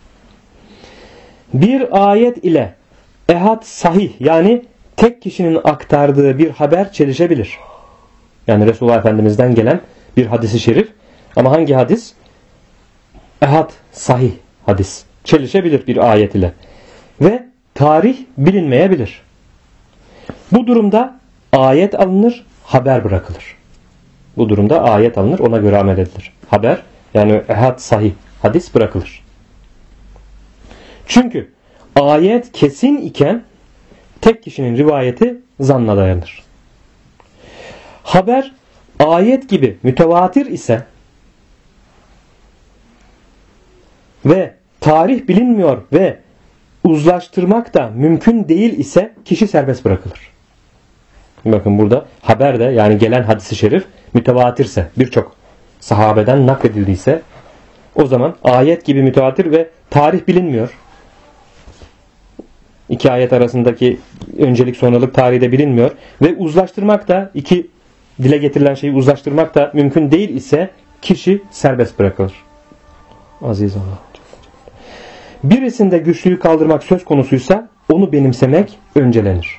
Bir ayet ile ehad sahih yani tek kişinin aktardığı bir haber çelişebilir. Yani Resulullah Efendimiz'den gelen bir hadisi şerif ama hangi hadis? Ehad sahih hadis. Çelişebilir bir ayet ile. Ve tarih bilinmeyebilir. Bu durumda ayet alınır, haber bırakılır. Bu durumda ayet alınır, ona göre amel edilir. Haber yani ehad sahih hadis bırakılır. Çünkü ayet kesin iken tek kişinin rivayeti zanna dayanır. Haber ayet gibi mütevatir ise ve tarih bilinmiyor ve uzlaştırmak da mümkün değil ise kişi serbest bırakılır. Bakın burada haber de yani gelen hadis-i şerif mütevatirse, birçok sahabeden nakledildiyse o zaman ayet gibi mütevatir ve tarih bilinmiyor. İki ayet arasındaki öncelik sonralık tarihi de bilinmiyor ve uzlaştırmak da iki dile getirilen şeyi uzlaştırmak da mümkün değil ise kişi serbest bırakılır. Aziz Allah. Birisinde güçlüğü kaldırmak söz konusuysa onu benimsemek öncelenir.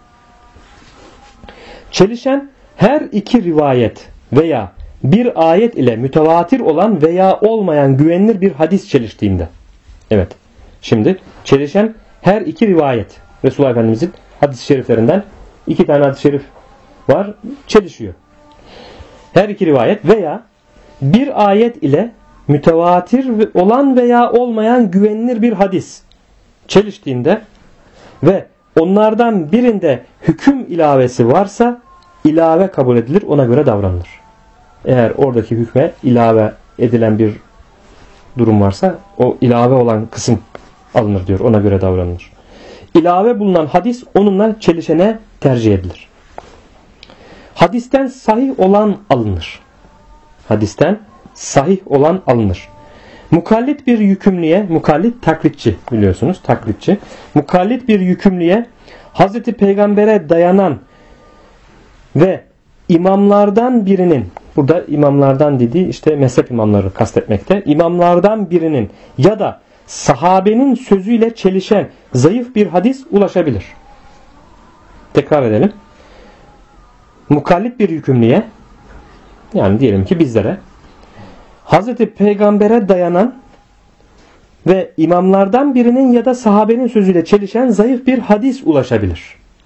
Çelişen her iki rivayet veya bir ayet ile mütevatir olan veya olmayan güvenilir bir hadis çeliştiğinde. Evet. Şimdi çelişen her iki rivayet. Resulullah Efendimizin hadis-i şeriflerinden iki tane hadis-i şerif var. Çelişiyor. Her iki rivayet veya bir ayet ile mütevatir olan veya olmayan güvenilir bir hadis çeliştiğinde ve onlardan birinde hüküm ilavesi varsa ilave kabul edilir, ona göre davranılır. Eğer oradaki hükme ilave edilen bir durum varsa o ilave olan kısım alınır diyor, ona göre davranılır. İlave bulunan hadis onunla çelişene tercih edilir. Hadisten sahih olan alınır. Hadisten sahih olan alınır. Mukallit bir yükümlüye, mukallit taklitçi biliyorsunuz, taklitçi. Mukallit bir yükümlüye Hazreti Peygamber'e dayanan ve imamlardan birinin, burada imamlardan dediği işte mezhep imamları kastetmekte, imamlardan birinin ya da sahabenin sözüyle çelişen zayıf bir hadis ulaşabilir. Tekrar edelim. Mukallit bir yükümlüye, yani diyelim ki bizlere, Hazreti Peygamber'e dayanan ve imamlardan birinin ya da sahabenin sözüyle çelişen zayıf bir hadis ulaşabilir.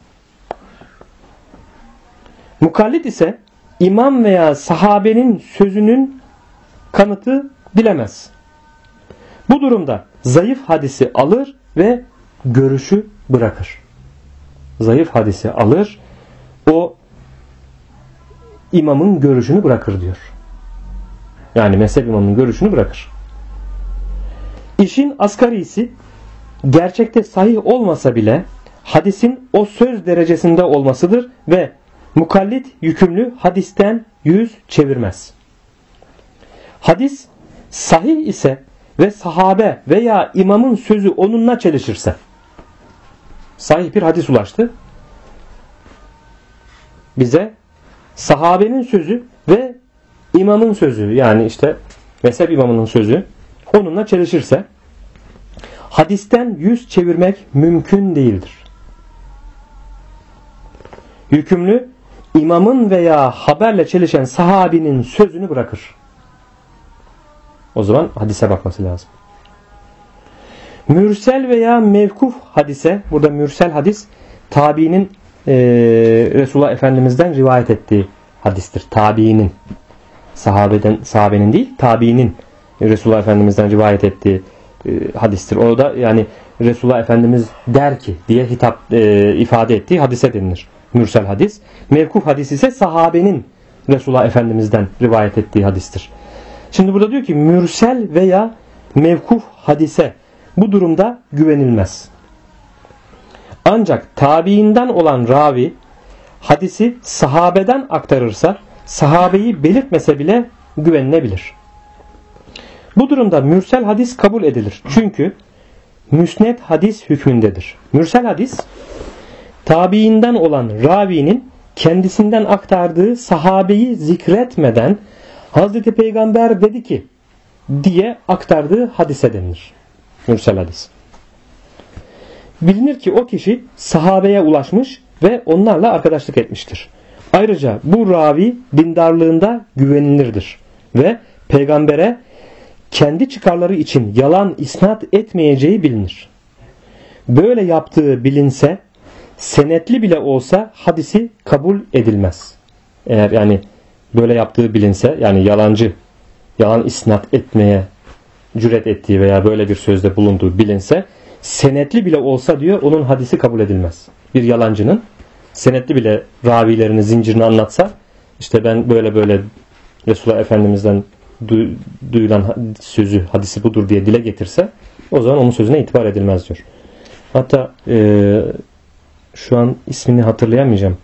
Mukallit ise imam veya sahabenin sözünün kanıtı bilemez. Bu durumda zayıf hadisi alır ve görüşü bırakır. Zayıf hadisi alır, o imamın görüşünü bırakır diyor. Yani mezhep imamının görüşünü bırakır. İşin asgarisi gerçekte sahih olmasa bile hadisin o söz derecesinde olmasıdır ve mukallit yükümlü hadisten yüz çevirmez. Hadis sahih ise ve sahabe veya imamın sözü onunla çelişirse, sahih bir hadis ulaştı bize, sahabenin sözü ve imamın sözü, yani işte mezhep imamının sözü onunla çelişirse hadisten yüz çevirmek mümkün değildir. Hükümlü imamın veya haberle çelişen sahabinin sözünü bırakır. O zaman hadise bakması lazım. Mürsel veya mevkuf hadise, burada mürsel hadis tabiinin Resulullah Efendimiz'den rivayet ettiği hadistir. Tabiinin, sahabenin değil, tabiinin Resulullah Efendimiz'den rivayet ettiği hadistir. O da yani Resulullah Efendimiz der ki diye ifade ettiği hadise denilir. Mürsel hadis. Mevkuf hadis ise sahabenin Resulullah Efendimiz'den rivayet ettiği hadistir. Şimdi burada diyor ki mürsel veya mevkuf hadise bu durumda güvenilmez. Ancak tabiinden olan ravi hadisi sahabeden aktarırsa sahabeyi belirtmese bile güvenilebilir. Bu durumda mürsel hadis kabul edilir. Çünkü müsned hadis hükmündedir. Mürsel hadis tabiinden olan ravinin kendisinden aktardığı sahabeyi zikretmeden Hazreti Peygamber dedi ki diye aktardığı hadise denilir. Mürsel hadis. Bilinir ki o kişi sahabeye ulaşmış ve onlarla arkadaşlık etmiştir. Ayrıca bu ravi dindarlığında güvenilirdir ve peygambere kendi çıkarları için yalan isnat etmeyeceği bilinir. Böyle yaptığı bilinse senetli bile olsa hadisi kabul edilmez. Eğer yani böyle yaptığı bilinse, yani yalan isnat etmeye cüret ettiği veya böyle bir sözde bulunduğu bilinse senetli bile olsa diyor onun hadisi kabul edilmez. Bir yalancının senetli bile ravilerini, zincirini anlatsa, işte ben böyle Resulullah Efendimiz'den duyulan sözü, hadisi budur diye dile getirse o zaman onun sözüne itibar edilmez diyor. Hatta şu an ismini hatırlayamayacağım.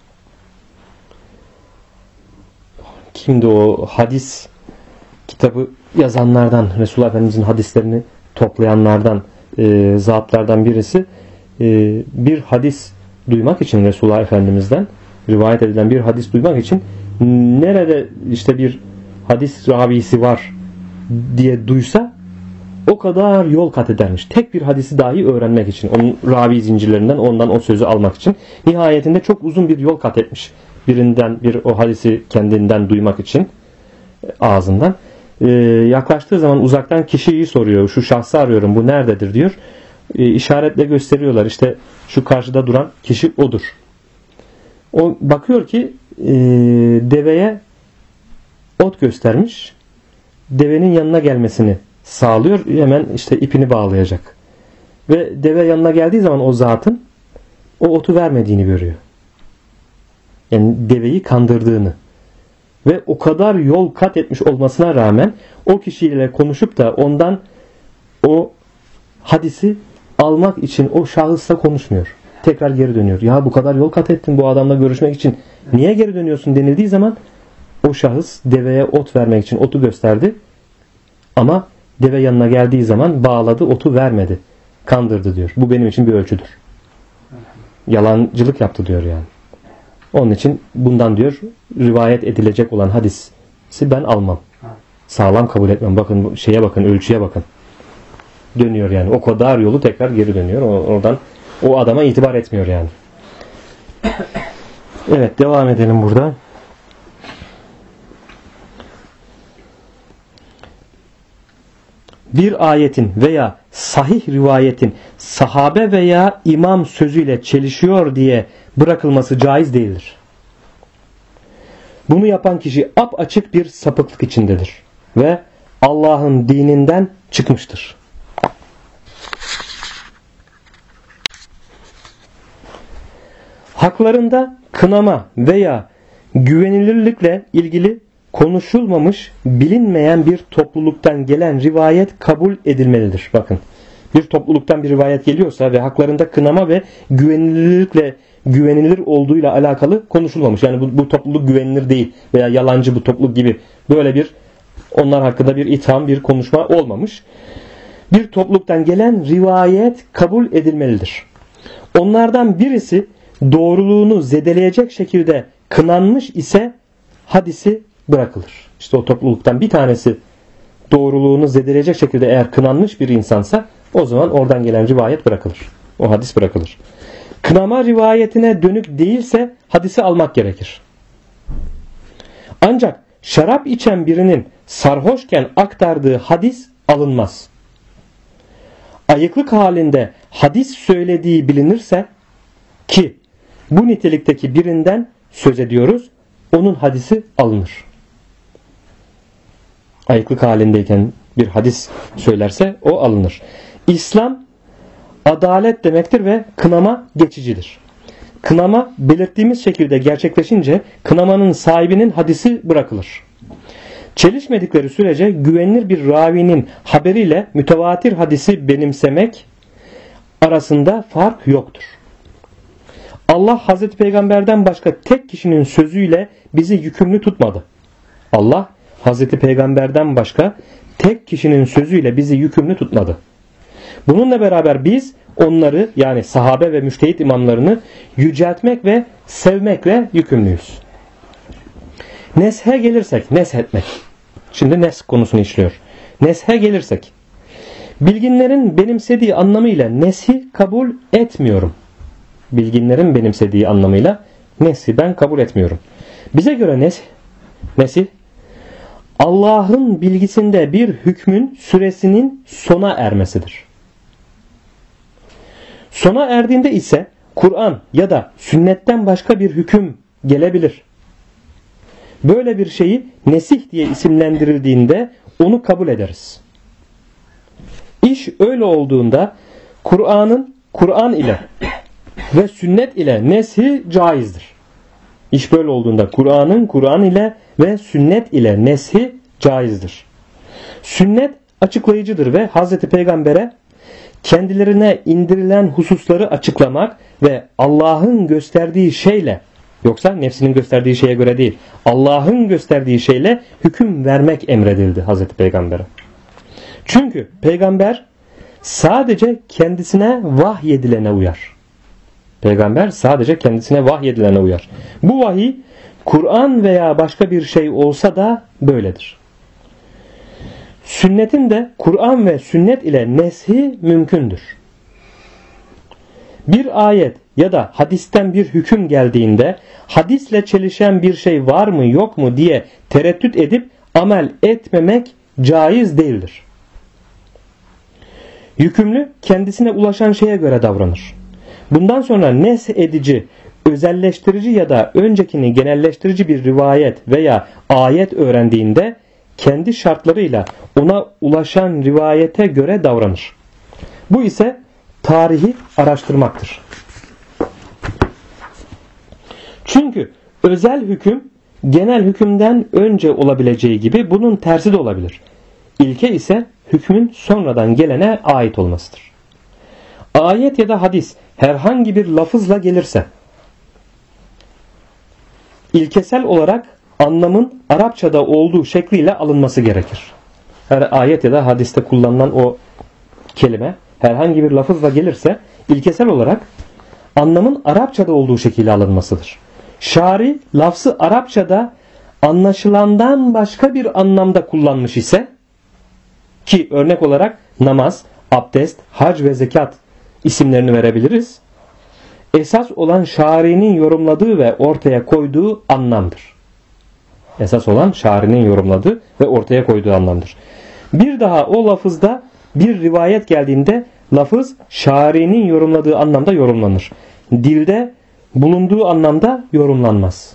Kimdi o hadis kitabı yazanlardan, Resulullah Efendimiz'in hadislerini toplayanlardan, zatlardan birisi bir hadis duymak için, Resulullah Efendimiz'den rivayet edilen bir hadis duymak için nerede işte bir hadis ravisi var diye duysa o kadar yol kat edermiş. Tek bir hadisi dahi öğrenmek için, onun ravi zincirlerinden ondan o sözü almak için nihayetinde çok uzun bir yol kat etmiş. Birinden o hadisi kendinden duymak için ağzından. Yaklaştığı zaman uzaktan kişiyi soruyor. Şu şahsı arıyorum, bu nerededir diyor. İşaretle gösteriyorlar. İşte şu karşıda duran kişi odur. O bakıyor ki deveye ot göstermiş. Devenin yanına gelmesini sağlıyor. Hemen işte ipini bağlayacak. Ve deve yanına geldiği zaman o zatın o otu vermediğini görüyor. Yani deveyi kandırdığını. Ve o kadar yol kat etmiş olmasına rağmen o kişiyle konuşup da ondan o hadisi almak için o şahısla konuşmuyor. tekrar geri dönüyor. Ya bu kadar yol kat ettin bu adamla görüşmek için. Niye geri dönüyorsun denildiği zaman o şahıs deveye ot vermek için otu gösterdi. Ama deve yanına geldiği zaman bağladı, otu vermedi. Kandırdı diyor. Bu benim için bir ölçüdür. Yalancılık yaptı diyor yani. Onun için bundan diyor rivayet edilecek olan hadisi ben almam. Sağlam kabul etmem. Bakın şeye bakın, ölçüye bakın. Dönüyor yani. O kadar yolu tekrar geri dönüyor. Oradan o adama itibar etmiyor yani. Evet, devam edelim burada. Bir ayetin veya sahih rivayetin sahabe veya imam sözüyle çelişiyor diye bırakılması caiz değildir. Bunu yapan kişi apaçık bir sapıklık içindedir ve Allah'ın dininden çıkmıştır. Haklarında kınama veya güvenilirlikle ilgili konuşulmamış, bilinmeyen bir topluluktan gelen rivayet kabul edilmelidir. Bakın, bir topluluktan bir rivayet geliyorsa ve haklarında kınama ve güvenilir olduğuyla alakalı konuşulmamış. Yani bu topluluk güvenilir değil veya yalancı bu topluluk gibi böyle bir onlar hakkında bir itham, bir konuşma olmamış. Bir topluluktan gelen rivayet kabul edilmelidir. Onlardan birisi doğruluğunu zedeleyecek şekilde kınanmış ise hadisi bırakılır. İşte o topluluktan bir tanesi doğruluğunu zedeleyecek şekilde eğer kınanmış bir insansa o zaman oradan gelen rivayet bırakılır. O hadis bırakılır. Kınama rivayetine dönük değilse hadisi almak gerekir. Ancak şarap içen birinin sarhoşken aktardığı hadis alınmaz. Ayıklık halinde hadis söylediği bilinirse ki bu nitelikteki birinden söz ediyoruz, onun hadisi alınır. Ayıklık halindeyken bir hadis söylerse o alınır. İslam adalet demektir ve kınama geçicidir. Kınama belirttiğimiz şekilde gerçekleşince kınamanın sahibinin hadisi bırakılır. Çelişmedikleri sürece güvenilir bir ravinin haberiyle mütevatir hadisi benimsemek arasında fark yoktur. Allah Hazreti Peygamber'den başka tek kişinin sözüyle bizi yükümlü tutmadı. Allah Hazreti Peygamber'den başka tek kişinin sözüyle bizi yükümlü tutmadı. Bununla beraber biz onları yani sahabe ve müştehit imamlarını yüceltmek ve sevmekle yükümlüyüz. Neshe gelirsek, neshetmek. Şimdi nesh konusunu işliyor. Neshe gelirsek, bilginlerin benimsediği anlamıyla neshi kabul etmiyorum. Bilginlerin benimsediği anlamıyla neshi ben kabul etmiyorum. Bize göre nesih Allah'ın bilgisinde bir hükmün süresinin sona ermesidir. Sona erdiğinde ise Kur'an ya da sünnetten başka bir hüküm gelebilir. Böyle bir şeyi nesih diye isimlendirildiğinde onu kabul ederiz. İş öyle olduğunda Kur'an ile ve sünnet ile neshi caizdir. İş böyle olduğunda Kur'an ile ve sünnet ile neshi caizdir. Sünnet açıklayıcıdır ve Hazreti Peygamber'e kendilerine indirilen hususları açıklamak ve Allah'ın gösterdiği şeyle, yoksa nefsinin gösterdiği şeye göre değil, Allah'ın gösterdiği şeyle hüküm vermek emredildi Hazreti Peygamber'e. Çünkü Peygamber sadece kendisine vahyedilene uyar. Peygamber sadece kendisine vahyedilene uyar. Bu vahiy Kur'an veya başka bir şey olsa da böyledir. Sünnetin de Kur'an ve sünnet ile neshi mümkündür. Bir ayet ya da hadisten bir hüküm geldiğinde hadisle çelişen bir şey var mı yok mu diye tereddüt edip amel etmemek caiz değildir. Yükümlü kendisine ulaşan şeye göre davranır. Bundan sonra nesh edici, özelleştirici ya da öncekini genelleştirici bir rivayet veya ayet öğrendiğinde kendi şartlarıyla ona ulaşan rivayete göre davranır. Bu ise tarihi araştırmaktır. Çünkü özel hüküm genel hükümden önce olabileceği gibi bunun tersi de olabilir. İlke ise hükmün sonradan gelene ait olmasıdır. Ayet ya da hadis herhangi bir lafızla gelirse ilkesel olarak anlamın Arapçada olduğu şekliyle alınması gerekir. Her ayet ya da hadiste kullanılan o kelime herhangi bir lafızla gelirse ilkesel olarak anlamın Arapçada olduğu şekilde alınmasıdır. Şari lafzı Arapçada anlaşılandan başka bir anlamda kullanmış ise, ki örnek olarak namaz, abdest, hac ve zekat isimlerini verebiliriz, esas olan şari'nin yorumladığı ve ortaya koyduğu anlamdır. Esas olan şari'nin yorumladığı ve ortaya koyduğu anlamdır. Bir daha o lafızda bir rivayet geldiğinde lafız şari'nin yorumladığı anlamda yorumlanır. Dilde bulunduğu anlamda yorumlanmaz.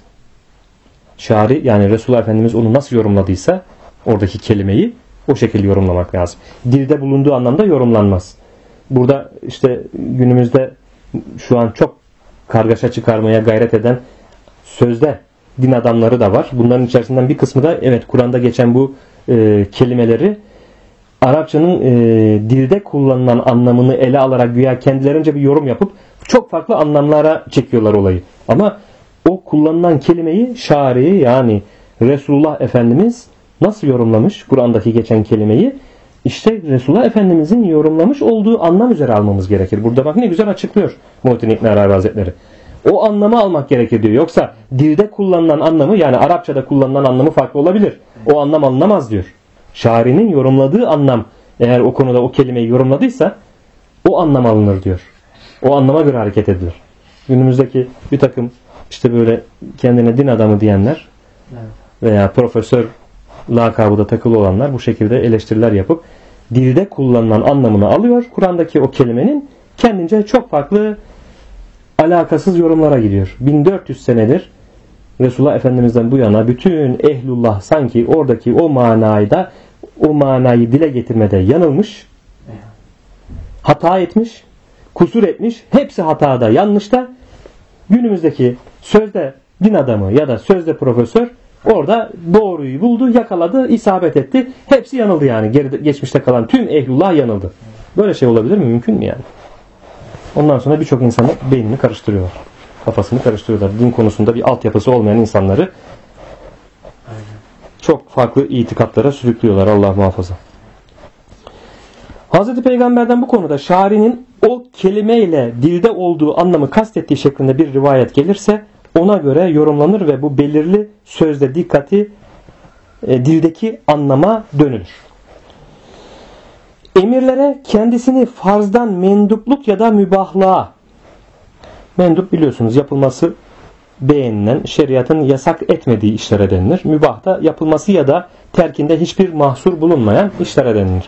Şari, yani Resulullah Efendimiz onu nasıl yorumladıysa oradaki kelimeyi o şekilde yorumlamak lazım. Dilde bulunduğu anlamda yorumlanmaz. Burada işte günümüzde şu an çok kargaşa çıkarmaya gayret eden sözde din adamları da var. Bunların içerisinden bir kısmı da evet Kur'an'da geçen bu kelimeleri Arapçanın dilde kullanılan anlamını ele alarak güya kendilerince bir yorum yapıp çok farklı anlamlara çekiyorlar olayı. Ama o kullanılan kelimeyi şari, yani Resulullah Efendimiz nasıl yorumlamış Kur'an'daki geçen kelimeyi? İşte Resulullah Efendimizin yorumlamış olduğu anlam üzere almamız gerekir. Burada bak ne güzel açıklıyor Muhittin İbn Arabi Hazretleri. O anlamı almak gerekir diyor. Yoksa dilde kullanılan anlamı, yani Arapçada kullanılan anlamı farklı olabilir. O anlam alınamaz diyor. Şairinin yorumladığı anlam, eğer o konuda o kelimeyi yorumladıysa o anlam alınır diyor. O anlama göre hareket edilir. Günümüzdeki bir takım işte böyle kendine din adamı diyenler veya profesör lakabı da takılı olanlar bu şekilde eleştiriler yapıp dilde kullanılan anlamını alıyor. Kur'an'daki o kelimenin kendince çok farklı alakasız yorumlara gidiyor. 1400 senedir Resulullah Efendimiz'den bu yana bütün ehlullah sanki oradaki o manayı dile getirmede yanılmış, hata etmiş, kusur etmiş, hepsi hatada, yanlışta. Günümüzdeki sözde din adamı ya da sözde profesör orada doğruyu buldu, yakaladı, isabet etti. Hepsi yanıldı yani. Geçmişte kalan tüm ehlullah yanıldı. Böyle şey olabilir mi? Mümkün mü yani? Ondan sonra birçok insanın beynini karıştırıyorlar. Kafasını karıştırıyorlar. Din konusunda bir altyapısı olmayan insanları çok farklı itikatlara sürüklüyorlar. Allah muhafaza. Hazreti Peygamber'den bu konuda şairinin o kelimeyle dilde olduğu anlamı kastettiği şeklinde bir rivayet gelirse ona göre yorumlanır ve bu belirli sözde dikkati dildeki anlama dönülür. Emirlere kendisini farzdan mendupluk ya da mübahlığa, mendup biliyorsunuz yapılması beğenilen, şeriatın yasak etmediği işlere denilir. Mübah da yapılması ya da terkinde hiçbir mahsur bulunmayan işlere denilir.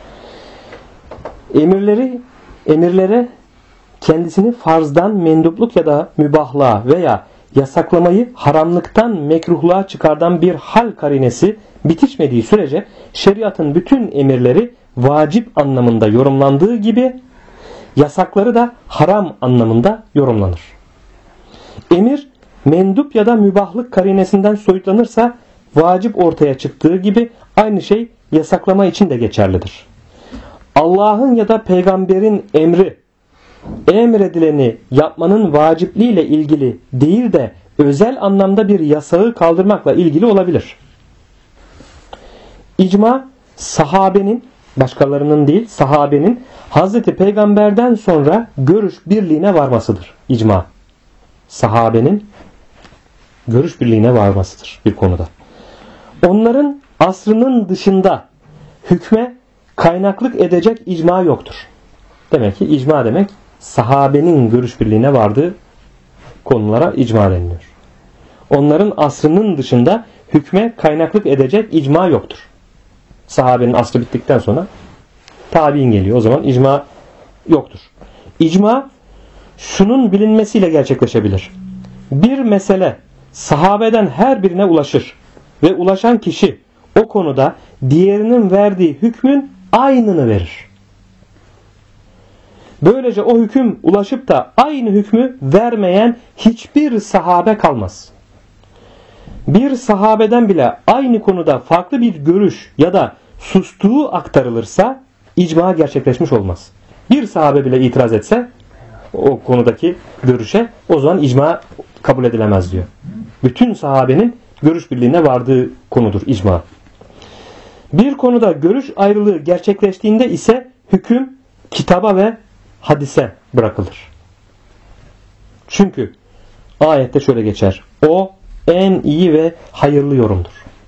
Emirlere kendisini farzdan mendupluk ya da mübahlığa veya yasaklamayı haramlıktan mekruhluğa çıkardan bir hal karinesi bitişmediği sürece şeriatın bütün emirleri vacip anlamında yorumlandığı gibi yasakları da haram anlamında yorumlanır. Emir mendup ya da mübahlık karinesinden soyutlanırsa vacip ortaya çıktığı gibi aynı şey yasaklama için de geçerlidir. Allah'ın ya da peygamberin emredileni yapmanın vacipliğiyle ilgili değil de özel anlamda bir yasağı kaldırmakla ilgili olabilir. İcma sahabenin, başkalarının değil sahabenin Hazreti Peygamber'den sonra görüş birliğine varmasıdır. İcma. Sahabenin görüş birliğine varmasıdır bir konuda. Onların asrının dışında hükme kaynaklık edecek icma yoktur. Demek ki icma demek sahabenin görüş birliğine vardığı konulara icma deniliyor. Onların asrının dışında hükme kaynaklık edecek icma yoktur. Sahabenin asrı bittikten sonra tabi'in geliyor. O zaman icma yoktur. İcma şunun bilinmesiyle gerçekleşebilir. Bir mesele sahabeden her birine ulaşır ve ulaşan kişi o konuda diğerinin verdiği hükmün aynını verir. Böylece o hüküm ulaşıp da aynı hükmü vermeyen hiçbir sahabe kalmaz. Bir sahabeden bile aynı konuda farklı bir görüş ya da sustuğu aktarılırsa icma gerçekleşmiş olmaz. Bir sahabe bile itiraz etse o konudaki görüşe, o zaman icma kabul edilemez diyor. Bütün sahabenin görüş birliğine vardığı konudur icma. Bir konuda görüş ayrılığı gerçekleştiğinde ise hüküm kitaba ve hadise bırakılır. Çünkü ayette şöyle geçer. O en iyi ve hayırlı yorumdur.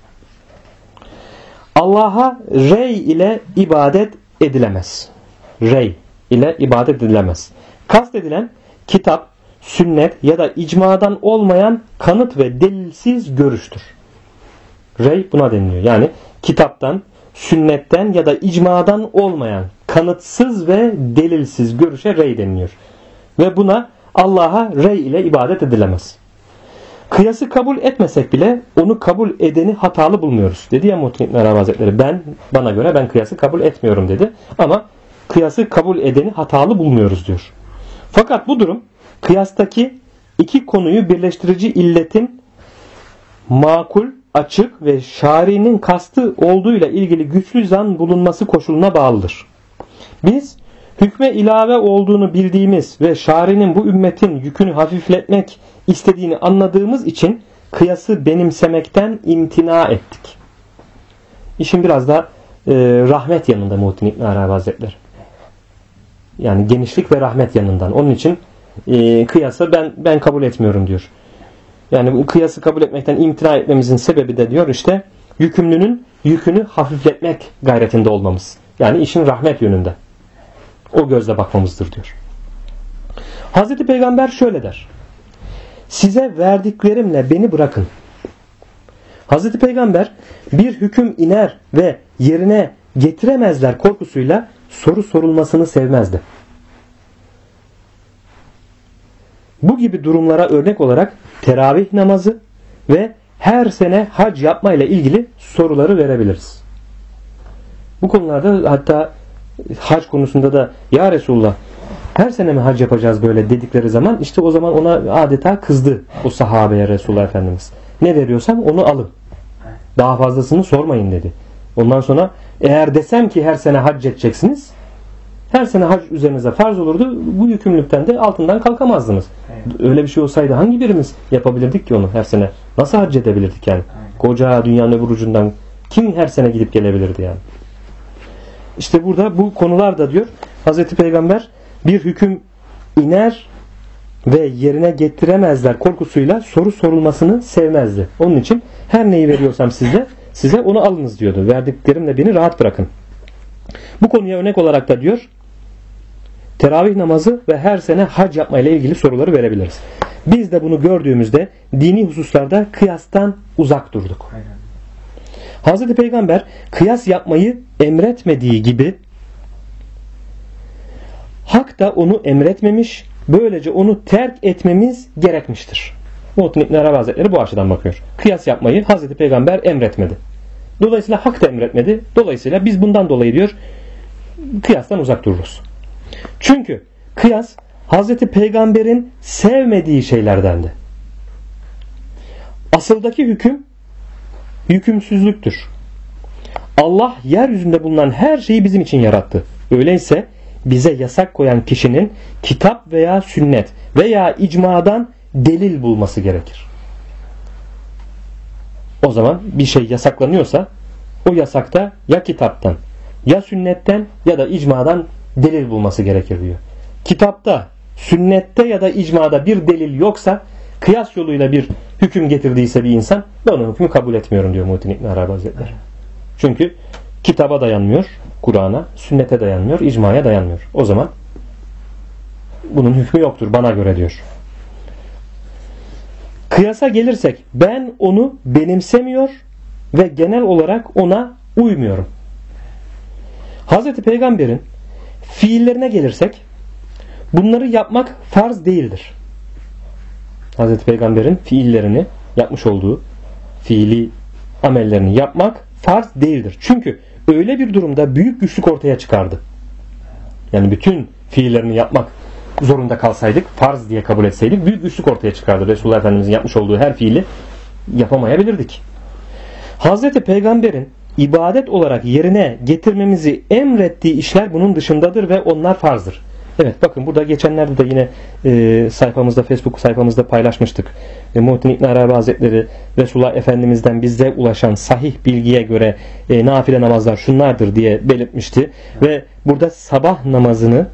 Allah'a rey ile ibadet edilemez. Rey ile ibadet edilemez. Kastedilen kitap, sünnet ya da icmadan olmayan kanıt ve delilsiz görüştür. Rey buna deniliyor. Yani kitaptan, sünnetten ya da icmadan olmayan kanıtsız ve delilsiz görüşe rey deniliyor. Ve buna Allah'a rey ile ibadet edilemez. Kıyası kabul etmesek bile onu kabul edeni hatalı bulmuyoruz. Dedi ya Muhittin İbn Arabi Hazretleri, bana göre ben kıyası kabul etmiyorum dedi. Ama kıyası kabul edeni hatalı bulmuyoruz diyor. Fakat bu durum kıyastaki iki konuyu birleştirici illetin makul, açık ve şari'nin kastı olduğuyla ilgili güçlü zan bulunması koşuluna bağlıdır. Biz hükme ilave olduğunu bildiğimiz ve şari'nin bu ümmetin yükünü hafifletmek istediğini anladığımız için kıyası benimsemekten imtina ettik. İşin biraz da rahmet yanında Muhittin İbn Arabi Hazretleri. Yani genişlik ve rahmet yanından. Onun için kıyası ben kabul etmiyorum diyor. Yani bu kıyası kabul etmekten imtina etmemizin sebebi de diyor işte yükümlünün yükünü hafifletmek gayretinde olmamız. Yani işin rahmet yönünde. O gözle bakmamızdır diyor. Hazreti Peygamber şöyle der. Size verdiklerimle beni bırakın. Hazreti Peygamber bir hüküm iner ve yerine getiremezler korkusuyla soru sorulmasını sevmezdi. Bu gibi durumlara örnek olarak teravih namazı ve her sene hac yapma ile ilgili soruları verebiliriz. Bu konularda hatta hac konusunda da ya Resulullah her sene mi hac yapacağız böyle dedikleri zaman işte o zaman ona adeta kızdı o sahabeye Resulullah Efendimiz. Ne veriyorsam onu alın. Daha fazlasını sormayın dedi. Ondan sonra eğer desem ki her sene hac edeceksiniz, her sene hac üzerinize farz olurdu. Bu yükümlülükten de altından kalkamazdınız. Öyle bir şey olsaydı hangi birimiz yapabilirdik ki onu her sene? Nasıl hac edebilirdik yani? Koca dünyanın öbür ucundan kim her sene gidip gelebilirdi yani? İşte burada bu konularda diyor Hazreti Peygamber bir hüküm iner ve yerine getiremezler korkusuyla soru sorulmasını sevmezdi. Onun için her neyi veriyorsam size onu alınız diyordu. Verdiklerimle beni rahat bırakın. Bu konuya örnek olarak da diyor teravih namazı ve her sene hac yapmayla ilgili soruları verebiliriz. Biz de bunu gördüğümüzde dini hususlarda kıyastan uzak durduk. Hazreti Peygamber kıyas yapmayı emretmediği gibi hak da onu emretmemiş, böylece onu terk etmemiz gerekmiştir. Muhittin İbn Arabi Hazretleri bu açıdan bakıyor. Kıyas yapmayı Hazreti Peygamber emretmedi. Dolayısıyla hak da emretmedi. Dolayısıyla biz bundan dolayı diyor kıyastan uzak dururuz. Çünkü kıyas Hazreti Peygamber'in sevmediği şeylerdendi. Asıldaki hüküm hükümsüzlüktür. Allah yeryüzünde bulunan her şeyi bizim için yarattı. Öyleyse bize yasak koyan kişinin kitap veya sünnet veya icmadan delil bulması gerekir. O zaman bir şey yasaklanıyorsa o yasakta ya kitaptan ya sünnetten ya da icmadan delil bulması gerekir diyor. Kitapta, sünnette ya da icmada bir delil yoksa kıyas yoluyla bir hüküm getirdiyse bir insan ben onun hükmü kabul etmiyorum diyor Muhittin İbn Arabi Hazretleri. Çünkü kitaba dayanmıyor, Kur'an'a, sünnete dayanmıyor, icmaya dayanmıyor. O zaman bunun hükmü yoktur bana göre diyor. Kıyasa gelirsek ben onu benimsemiyor ve genel olarak ona uymuyorum. Hazreti Peygamber'in fiillerine gelirsek bunları yapmak farz değildir. Hazreti Peygamber'in fiillerini yapmış olduğu fiili amellerini yapmak farz değildir. Çünkü öyle bir durumda büyük güçlük ortaya çıkardı. Yani bütün fiillerini yapmak zorunda kalsaydık, farz diye kabul etseydik büyük güçlük ortaya çıkardı. Resulullah Efendimiz'in yapmış olduğu her fiili yapamayabilirdik. Hazreti Peygamber'in ibadet olarak yerine getirmemizi emrettiği işler bunun dışındadır ve onlar farzdır. Evet, bakın burada geçenlerde de yine sayfamızda, Facebook sayfamızda paylaşmıştık. Muhittin İbn Arabi Hazretleri Resulullah Efendimiz'den bize ulaşan sahih bilgiye göre nafile namazlar şunlardır diye belirtmişti. Ve burada sabah namazını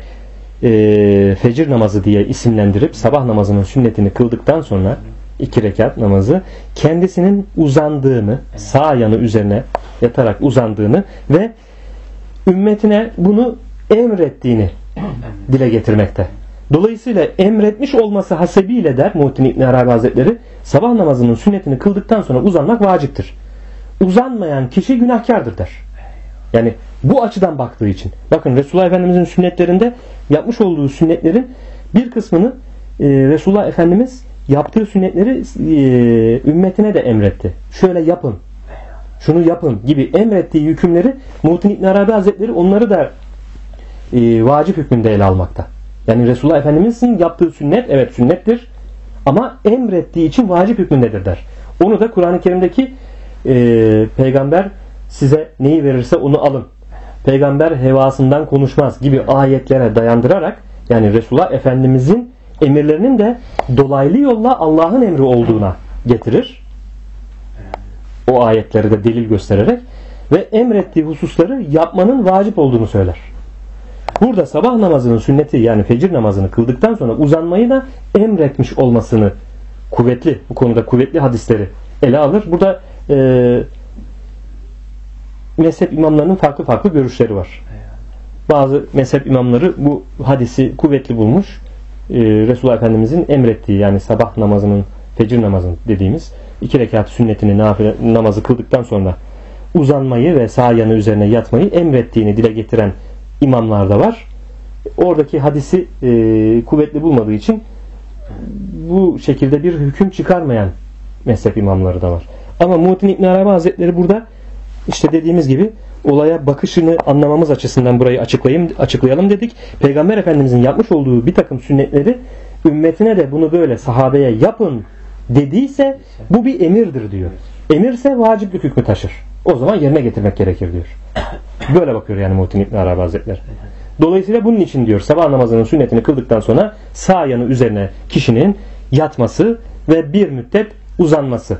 fecir namazı diye isimlendirip sabah namazının sünnetini kıldıktan sonra 2 rekat namazı kendisinin uzandığını, sağ yanı üzerine yatarak uzandığını ve ümmetine bunu emrettiğini dile getirmekte. Dolayısıyla emretmiş olması hasebiyle der Muhittin İbn Arabi Hazretleri, sabah namazının sünnetini kıldıktan sonra uzanmak vaciptir. Uzanmayan kişi günahkardır der. Yani bu açıdan baktığı için. Bakın Resulullah Efendimizin sünnetlerinde yapmış olduğu sünnetlerin bir kısmını Resulullah Efendimiz yaptığı sünnetleri ümmetine de emretti. Şöyle yapın, şunu yapın gibi emrettiği hükümleri Muhittin İbn Arabi Hazretleri onları da vacip hükmünde ele almakta. Yani Resulullah Efendimiz'in yaptığı sünnet evet sünnettir ama emrettiği için vacip hükmündedir der. Onu da Kur'an-ı Kerim'deki peygamber size neyi verirse onu alın. Peygamber hevasından konuşmaz gibi ayetlere dayandırarak yani Resulullah Efendimiz'in emirlerinin de dolaylı yolla Allah'ın emri olduğuna getirir. O ayetleri de delil göstererek ve emrettiği hususları yapmanın vacip olduğunu söyler. Burada sabah namazının sünneti yani fecir namazını kıldıktan sonra uzanmayı da emretmiş olmasını kuvvetli, bu konuda kuvvetli hadisleri ele alır. Burada mezhep imamlarının farklı farklı görüşleri var. Bazı mezhep imamları bu hadisi kuvvetli bulmuş. Resulullah Efendimizin emrettiği yani sabah namazının fecir namazının dediğimiz 2 rekat sünnetini nafile namazı kıldıktan sonra uzanmayı ve sağ yanı üzerine yatmayı emrettiğini dile getiren imamlar da var. Oradaki hadisi kuvvetli bulmadığı için bu şekilde bir hüküm çıkarmayan mezhep imamları da var. Ama Muhittin İbn Arabi Hazretleri burada işte dediğimiz gibi olaya bakışını anlamamız açısından burayı açıklayalım dedik. Peygamber Efendimizin yapmış olduğu bir takım sünnetleri ümmetine de bunu böyle sahabeye yapın dediyse bu bir emirdir diyor. Emirse vaciplik hükmü taşır. O zaman yerine getirmek gerekir diyor. Böyle bakıyor yani Muhittin İbn Arabi Hazretleri. Dolayısıyla bunun için diyor sabah namazının sünnetini kıldıktan sonra sağ yanı üzerine kişinin yatması ve bir müddet uzanması.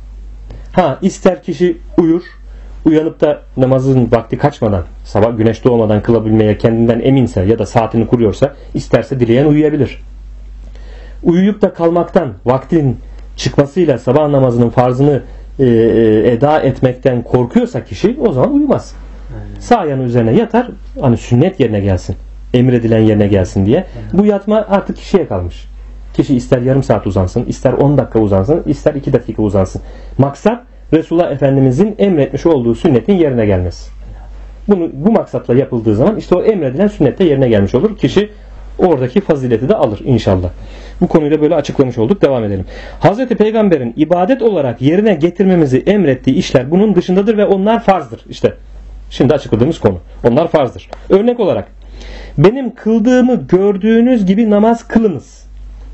İster kişi uyanıp da namazın vakti kaçmadan sabah güneş doğmadan kılabilmeye kendinden eminse ya da saatini kuruyorsa isterse dileyen uyuyabilir. Uyuyup da kalmaktan vaktin çıkmasıyla sabah namazının farzını eda etmekten korkuyorsa kişi o zaman uyumaz. Sağ yanı üzerine yatar hani sünnet yerine gelsin. Emredilen yerine gelsin diye. Bu yatma artık kişiye kalmış. Kişi ister yarım saat uzansın, ister 10 dakika uzansın, ister 2 dakika uzansın. Maksat Resulullah Efendimizin emretmiş olduğu sünnetin yerine gelmesi. Bu maksatla yapıldığı zaman işte o emredilen sünnet de yerine gelmiş olur. Kişi oradaki fazileti de alır inşallah. Bu konuyu da böyle açıklamış olduk. Devam edelim. Hazreti Peygamber'in ibadet olarak yerine getirmemizi emrettiği işler bunun dışındadır ve onlar farzdır. İşte şimdi açıkladığımız konu. Onlar farzdır. Örnek olarak benim kıldığımı gördüğünüz gibi namaz kılınız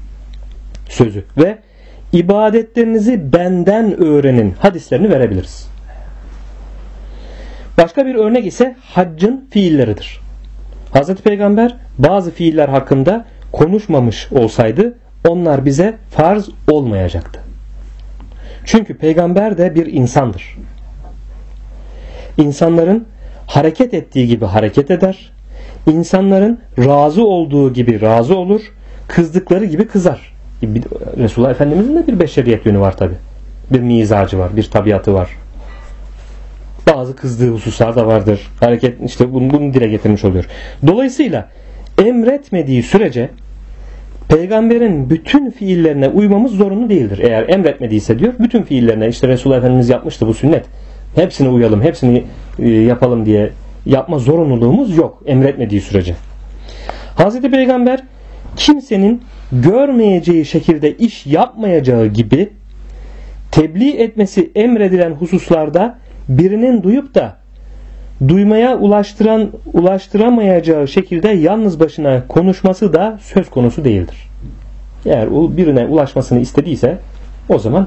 sözü ve ibadetlerinizi benden öğrenin hadislerini verebiliriz. Başka bir örnek ise haccın fiilleridir. Hazreti Peygamber bazı fiiller hakkında konuşmamış olsaydı onlar bize farz olmayacaktı. Çünkü Peygamber de bir insandır. İnsanların hareket ettiği gibi hareket eder. İnsanların razı olduğu gibi razı olur. Kızdıkları gibi kızar. Resulullah Efendimizin de bir beşeriyet yönü var tabi. Bir mizacı var, bir tabiatı var. Bazı kızdığı hususlar da vardır. Hareket işte bunu dile getirmiş oluyor. Dolayısıyla emretmediği sürece Peygamberin bütün fiillerine uymamız zorunlu değildir. Eğer emretmediyse diyor, bütün fiillerine işte Resulullah Efendimiz yapmıştı bu sünnet. Hepsine uyalım, hepsini yapalım diye yapma zorunluluğumuz yok emretmediği sürece. Hazreti Peygamber kimsenin görmeyeceği şekilde iş yapmayacağı gibi tebliğ etmesi emredilen hususlarda birinin duyup da duymaya ulaştıramayacağı şekilde yalnız başına konuşması da söz konusu değildir. Eğer o birine ulaşmasını istediyse o zaman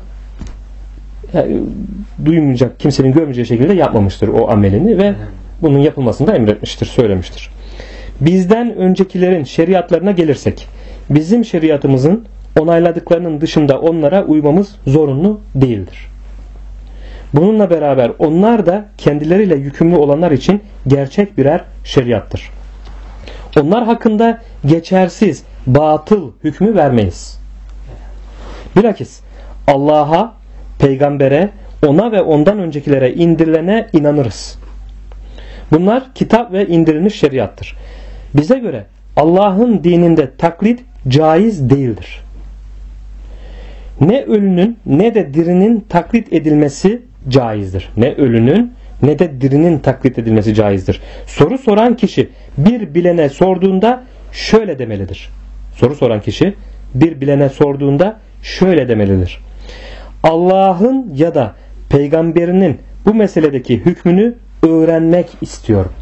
duymayacak, kimsenin görmeyeceği şekilde yapmamıştır o amelini ve bunun yapılmasını da emretmiştir, söylemiştir. bizden öncekilerin şeriatlarına gelirsek, bizim şeriatımızın onayladıklarının dışında onlara uymamız zorunlu değildir. Bununla beraber onlar da kendileriyle yükümlü olanlar için gerçek birer şeriattır. Onlar hakkında geçersiz, batıl hükmü vermeyiz. Bilakis Allah'a, peygambere, ona ve ondan öncekilere indirilene inanırız. Bunlar kitap ve indirilmiş şeriattır. Bize göre Allah'ın dininde taklit caiz değildir. Ne ölünün ne de dirinin taklit edilmesi caizdir. Ne ölünün ne de dirinin taklit edilmesi caizdir. Soru soran kişi bir bilene sorduğunda şöyle demelidir. Soru soran kişi bir bilene sorduğunda şöyle demelidir. Allah'ın ya da peygamberinin bu meseledeki hükmünü öğrenmek istiyorum.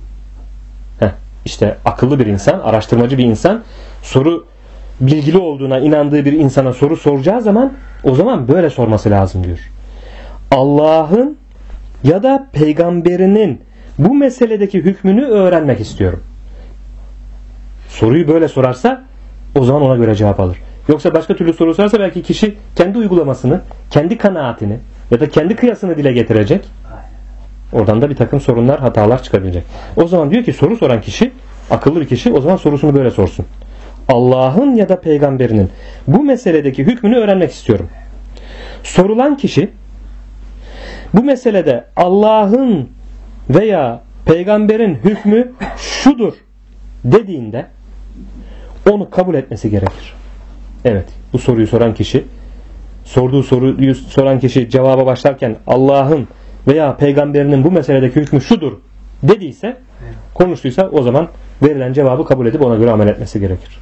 İşte akıllı bir insan, araştırmacı bir insan soru bilgili olduğuna inandığı bir insana soru soracağı zaman o zaman böyle sorması lazım diyor. Allah'ın ya da peygamberinin bu meseledeki hükmünü öğrenmek istiyorum. Soruyu böyle sorarsa o zaman ona göre cevap alır. Yoksa başka türlü soru sorarsa belki kişi kendi uygulamasını, kendi kanaatini ya da kendi kıyasını dile getirecek. Oradan da bir takım sorunlar, hatalar çıkabilecek. O zaman diyor ki soru soran kişi, akıllı bir kişi o zaman sorusunu böyle sorsun. Allah'ın ya da peygamberinin bu meseledeki hükmünü öğrenmek istiyorum. Sorulan kişi bu meselede Allah'ın veya peygamberin hükmü şudur dediğinde onu kabul etmesi gerekir. Evet, bu soruyu soran kişi, sorduğu soruyu soran kişi cevaba başlarken Allah'ın veya peygamberinin bu meseledeki hükmü şudur dediyse, konuştuysa o zaman verilen cevabı kabul edip ona göre amel etmesi gerekir.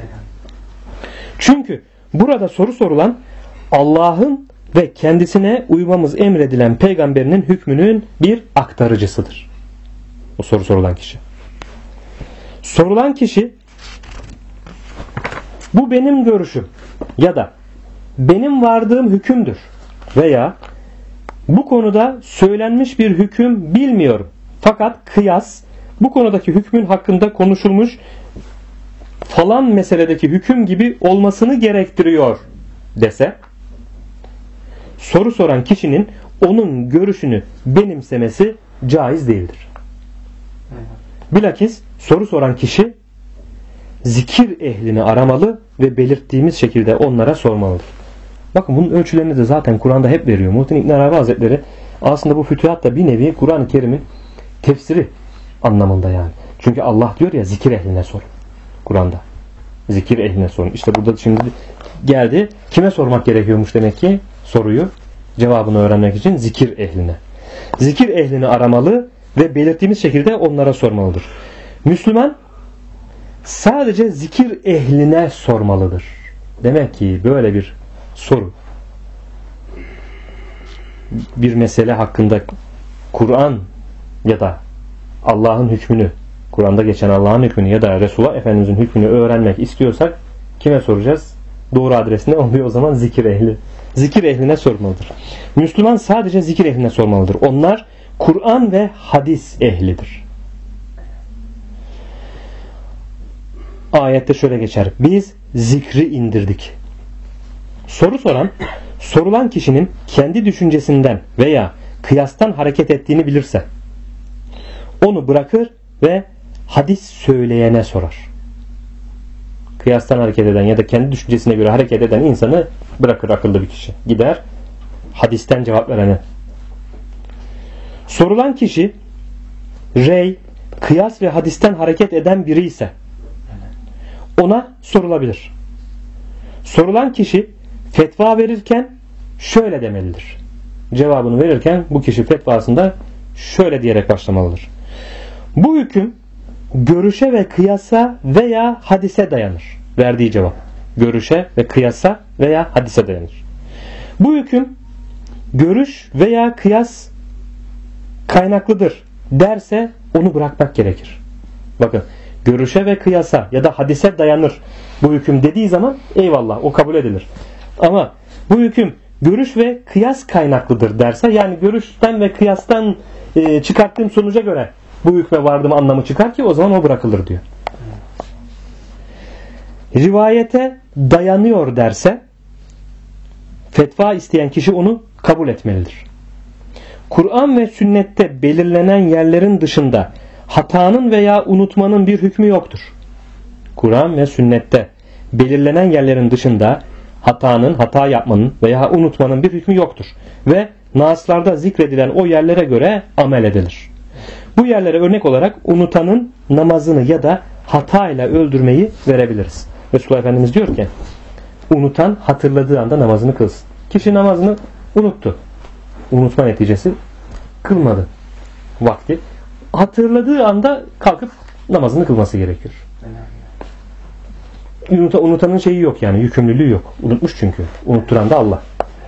Çünkü burada soru sorulan Allah'ın ve kendisine uymamız emredilen peygamberinin hükmünün bir aktarıcısıdır. O soru sorulan kişi. Sorulan kişi bu benim görüşüm ya da benim vardığım hükümdür veya bu konuda söylenmiş bir hüküm bilmiyorum. Fakat kıyas bu konudaki hükmün hakkında konuşulmuş falan meseledeki hüküm gibi olmasını gerektiriyor dese, soru soran kişinin onun görüşünü benimsemesi caiz değildir. Bilakis soru soran kişi zikir ehlini aramalı ve belirttiğimiz şekilde onlara sormalıdır. Bakın bunun ölçülerini de zaten Kur'an'da hep veriyor. Muhittin İbn Arabi Hazretleri aslında bu fütühat da bir nevi Kur'an-ı Kerim'in tefsiri anlamında yani. Çünkü Allah diyor ya zikir ehline sorun. Kur'an'da. Zikir ehline sorun. İşte burada şimdi geldi. Kime sormak gerekiyormuş demek ki soruyu? Cevabını öğrenmek için zikir ehline. Zikir ehlini aramalı ve belirttiğimiz şekilde onlara sormalıdır. Müslüman sadece zikir ehline sormalıdır. Demek ki böyle bir soru, bir mesele hakkında Kur'an ya da Allah'ın hükmünü, Kur'an'da geçen Allah'ın hükmünü ya da Resulullah Efendimiz'in hükmünü öğrenmek istiyorsak kime soracağız? Doğru adres ne oluyor o zaman? Zikir ehli. Zikir ehline sormalıdır. Müslüman sadece zikir ehline sormalıdır. Onlar Kur'an ve hadis ehlidir. Ayette şöyle geçer. Biz zikri indirdik. Soru soran, sorulan kişinin kendi düşüncesinden veya kıyastan hareket ettiğini bilirse onu bırakır ve hadis söyleyene sorar. Kıyastan hareket eden ya da kendi düşüncesine göre hareket eden insanı bırakır akıllı bir kişi. Gider hadisten cevap verene. Sorulan kişi rey, kıyas ve hadisten hareket eden biri ise ona sorulabilir. Sorulan kişi fetva verirken şöyle demelidir. Cevabını verirken bu kişi fetvasında şöyle diyerek başlamalıdır. Bu hüküm görüşe ve kıyasa veya hadise dayanır. Verdiği cevap. Görüşe ve kıyasa veya hadise dayanır. Bu hüküm görüş veya kıyas kaynaklıdır derse onu bırakmak gerekir. Bakın, görüşe ve kıyasa ya da hadise dayanır bu hüküm dediği zaman eyvallah o kabul edilir. Ama bu hüküm görüş ve kıyas kaynaklıdır derse, yani görüşten ve kıyastan çıkarttığım sonuca göre bu hükme vardım anlamı çıkar ki o zaman o bırakılır diyor. Rivayete dayanıyor derse fetva isteyen kişi onu kabul etmelidir. Kur'an ve sünnette belirlenen yerlerin dışında hatanın veya unutmanın bir hükmü yoktur. Kur'an ve sünnette belirlenen yerlerin dışında hata yapmanın veya unutmanın bir hükmü yoktur. Ve naslarda zikredilen o yerlere göre amel edilir. Bu yerlere örnek olarak unutanın namazını ya da hatayla öldürmeyi verebiliriz. Resulullah Efendimiz diyor ki, unutan hatırladığı anda namazını kılsın. Kişi namazını unuttu. Unutma neticesi kılmadı vakti. Hatırladığı anda kalkıp namazını kılması gerekiyor. Unutanın şeyi yok yani, yükümlülüğü yok. Unutmuş çünkü. Unutturan da Allah.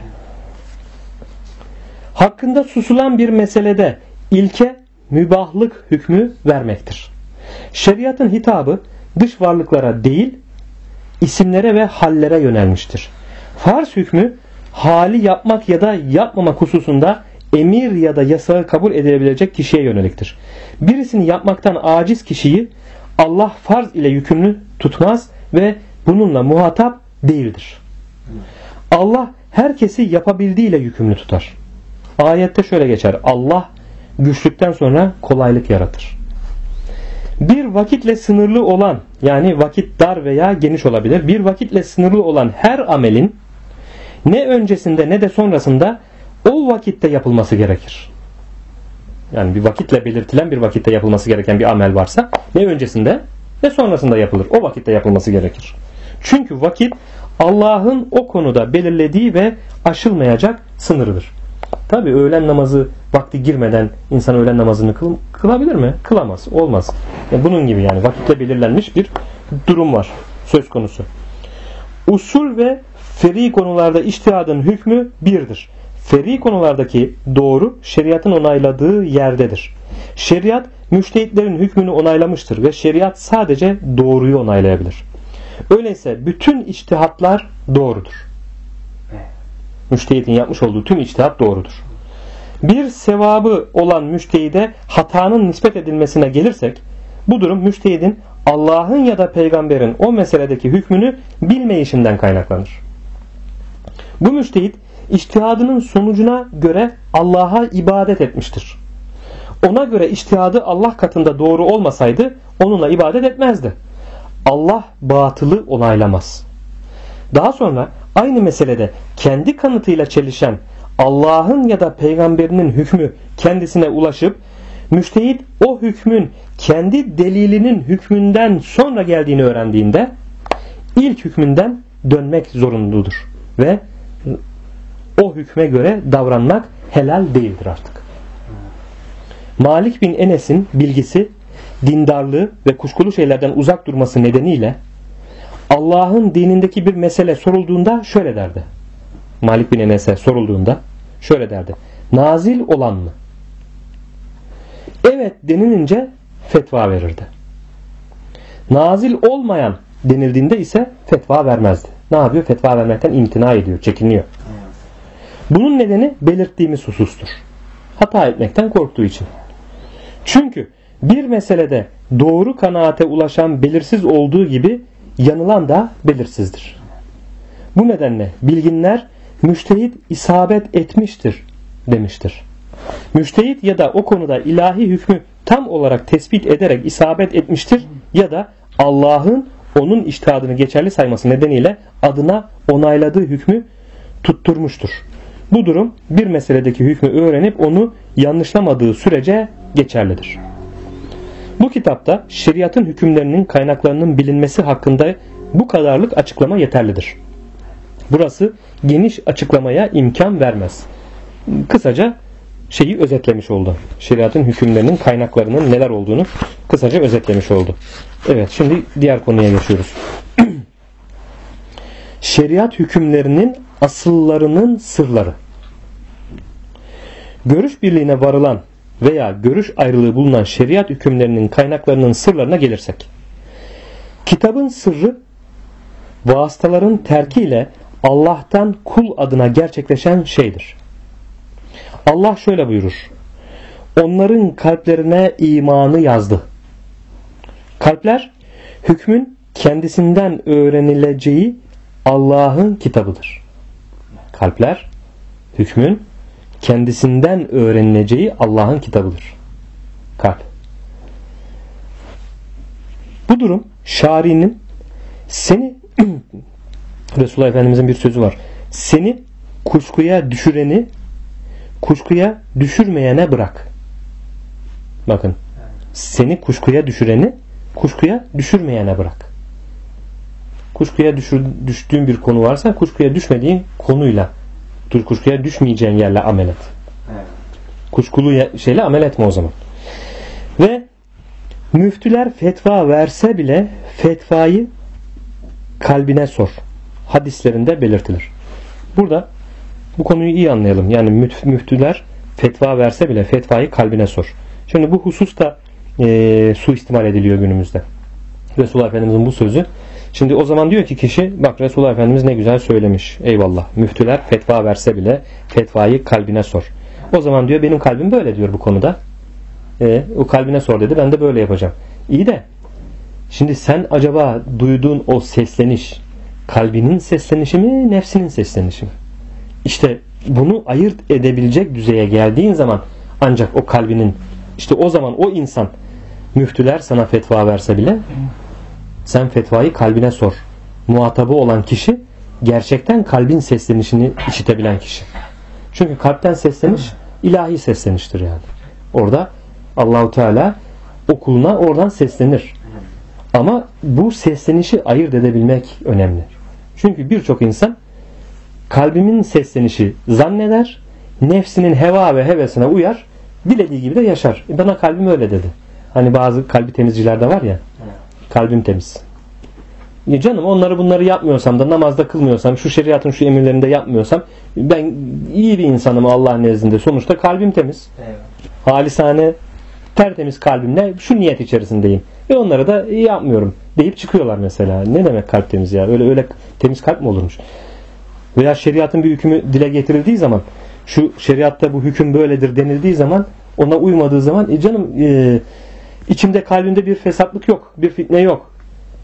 Hakkında susulan bir meselede ilke mübahlık hükmü vermektir. Şeriatın hitabı dış varlıklara değil, isimlere ve hallere yönelmiştir. Farz hükmü hali yapmak ya da yapmamak hususunda emir ya da yasağı kabul edilebilecek kişiye yöneliktir. Birisini yapmaktan aciz kişiyi Allah farz ile yükümlü tutmaz ve bununla muhatap değildir. Allah herkesi yapabildiğiyle yükümlü tutar. Ayette şöyle geçer: Allah güçlükten sonra kolaylık yaratır. Bir vakitle sınırlı olan, yani vakit dar veya geniş olabilir, bir vakitle sınırlı olan her amelin ne öncesinde ne de sonrasında o vakitte yapılması gerekir. Yani bir vakitle belirtilen bir vakitte yapılması gereken bir amel varsa ne öncesinde ne sonrasında yapılır. O vakitte yapılması gerekir. Çünkü vakit Allah'ın o konuda belirlediği ve aşılmayacak sınırıdır. Tabi öğlen namazı vakti girmeden insan öğlen namazını kılabilir mi? Kılamaz. Olmaz. Yani bunun gibi yani vakitle belirlenmiş bir durum var. Söz konusu. Usul ve feri konularda içtihadın hükmü birdir. Feri konulardaki doğru şeriatın onayladığı yerdedir. Şeriat müştehitlerin hükmünü onaylamıştır ve şeriat sadece doğruyu onaylayabilir. Öyleyse bütün içtihatlar doğrudur. Müştehitin yapmış olduğu tüm içtihat doğrudur. Bir sevabı olan müştehide hatanın nispet edilmesine gelirsek, bu durum müştehidin Allah'ın ya da peygamberin o meseledeki hükmünü bilmeyişinden kaynaklanır. Bu müştehit içtihadının sonucuna göre Allah'a ibadet etmiştir. Ona göre içtihadı Allah katında doğru olmasaydı onunla ibadet etmezdi. Allah batılı onaylamaz. Daha sonra aynı meselede kendi kanıtıyla çelişen Allah'ın ya da peygamberinin hükmü kendisine ulaşıp müştehit o hükmün kendi delilinin hükmünden sonra geldiğini öğrendiğinde ilk hükmünden dönmek zorunludur ve o hükme göre davranmak helal değildir artık. Malik bin Enes'in bilgisi, dindarlığı ve kuşkulu şeylerden uzak durması nedeniyle Allah'ın dinindeki bir mesele sorulduğunda şöyle derdi. Malik bin Enes'e sorulduğunda şöyle derdi: nazil olan mı? Evet denilince fetva verirdi. Nazil olmayan denildiğinde ise fetva vermezdi. Ne yapıyor? Fetva vermekten imtina ediyor, çekiniyor. Bunun nedeni belirttiğimiz husustur. Hata etmekten korktuğu için. Çünkü bir meselede doğru kanaate ulaşan belirsiz olduğu gibi yanılan da belirsizdir. Bu nedenle bilginler müştehit isabet etmiştir demiştir. Müştehit ya da o konuda ilahi hükmü tam olarak tespit ederek isabet etmiştir ya da Allah'ın onun içtihadını geçerli sayması nedeniyle adına onayladığı hükmü tutturmuştur. Bu durum bir meseledeki hükmü öğrenip onu yanlışlamadığı sürece geçerlidir. Bu kitapta şeriatın hükümlerinin kaynaklarının bilinmesi hakkında bu kadarlık açıklama yeterlidir. Burası geniş açıklamaya imkan vermez. Kısaca şeyi özetlemiş oldu. Şeriatın hükümlerinin kaynaklarının neler olduğunu kısaca özetlemiş oldu. Evet, şimdi diğer konuya geçiyoruz. Şeriat hükümlerinin asıllarının sırları. Görüş birliğine varılan veya görüş ayrılığı bulunan şeriat hükümlerinin kaynaklarının sırlarına gelirsek, kitabın sırrı vasıtaların terkiyle Allah'tan kul adına gerçekleşen şeydir. Allah şöyle buyurur: onların kalplerine imanı yazdı. Kalpler hükmün kendisinden öğrenileceği Allah'ın kitabıdır. Kalpler hükmün kendisinden öğrenileceği Allah'ın kitabıdır. Kalp. Bu durum şari'nin seni Resulullah Efendimizin bir sözü var. Seni kuşkuya düşüreni kuşkuya düşürmeyene bırak. Bakın. Seni kuşkuya düşüreni kuşkuya düşürmeyene bırak. Kuşkuya düştüğün bir konu varsa kuşkuya düşmediğin konuyla kuşkuya düşmeyeceğin yerle amel et. Kuşkulu şeyle amel etme o zaman. Ve müftüler fetva verse bile fetvayı kalbine sor. Hadislerinde belirtilir. Burada bu konuyu iyi anlayalım. Yani müftüler fetva verse bile fetvayı kalbine sor. Şimdi bu hususta suistimal ediliyor günümüzde. Resulullah Efendimiz'in bu sözü. Şimdi o zaman diyor ki kişi bak Resulullah Efendimiz ne güzel söylemiş. Eyvallah. Müftüler fetva verse bile fetvayı kalbine sor. O zaman diyor benim kalbim böyle diyor bu konuda. O kalbine sor dedi. Ben de böyle yapacağım. İyi de şimdi sen acaba duyduğun o sesleniş kalbinin seslenişi mi, nefsinin seslenişi mi? İşte bunu ayırt edebilecek düzeye geldiğin zaman ancak o kalbinin işte o zaman o insan müftüler sana fetva verse bile sen fetvayı kalbine sor. Muhatabı olan kişi gerçekten kalbin seslenişini işitebilen kişi. Çünkü kalpten sesleniş ilahi sesleniştir yani. Orada Allahu Teala o kuluna oradan seslenir. Ama bu seslenişi ayırt edebilmek önemli. Çünkü birçok insan kalbimin seslenişi zanneder, nefsinin heva ve hevesine uyar, dilediği gibi de yaşar. Bana kalbim öyle dedi. Hani bazı kalbi temizciler de var ya, kalbim temiz. Ya canım onları bunları yapmıyorsam da namazda kılmıyorsam, şu şeriatın şu emirlerinde yapmıyorsam ben iyi bir insanım Allah'ın nezdinde. Sonuçta kalbim temiz. Evet. Halisane tertemiz kalbimle şu niyet içerisindeyim. Ve onları da yapmıyorum deyip çıkıyorlar mesela. Ne demek kalp temiz ya? Öyle temiz kalp mi olurmuş? Veya şeriatın bir hükmü dile getirildiği zaman şu şeriatta bu hüküm böyledir denildiği zaman ona uymadığı zaman canım içimde kalbimde bir fesatlık yok. Bir fitne yok.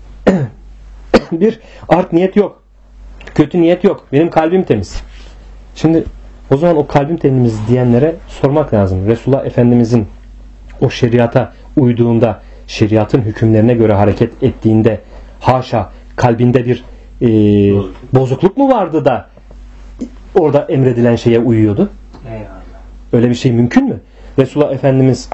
Bir art niyet yok. Kötü niyet yok. Benim kalbim temiz. Şimdi o zaman o kalbim temiz diyenlere sormak lazım. Resulullah Efendimizin o şeriata uyduğunda, şeriatın hükümlerine göre hareket ettiğinde haşa kalbinde bir bozukluk mu vardı da orada emredilen şeye uyuyordu? Eyvallah. Öyle bir şey mümkün mü? Resulullah Efendimiz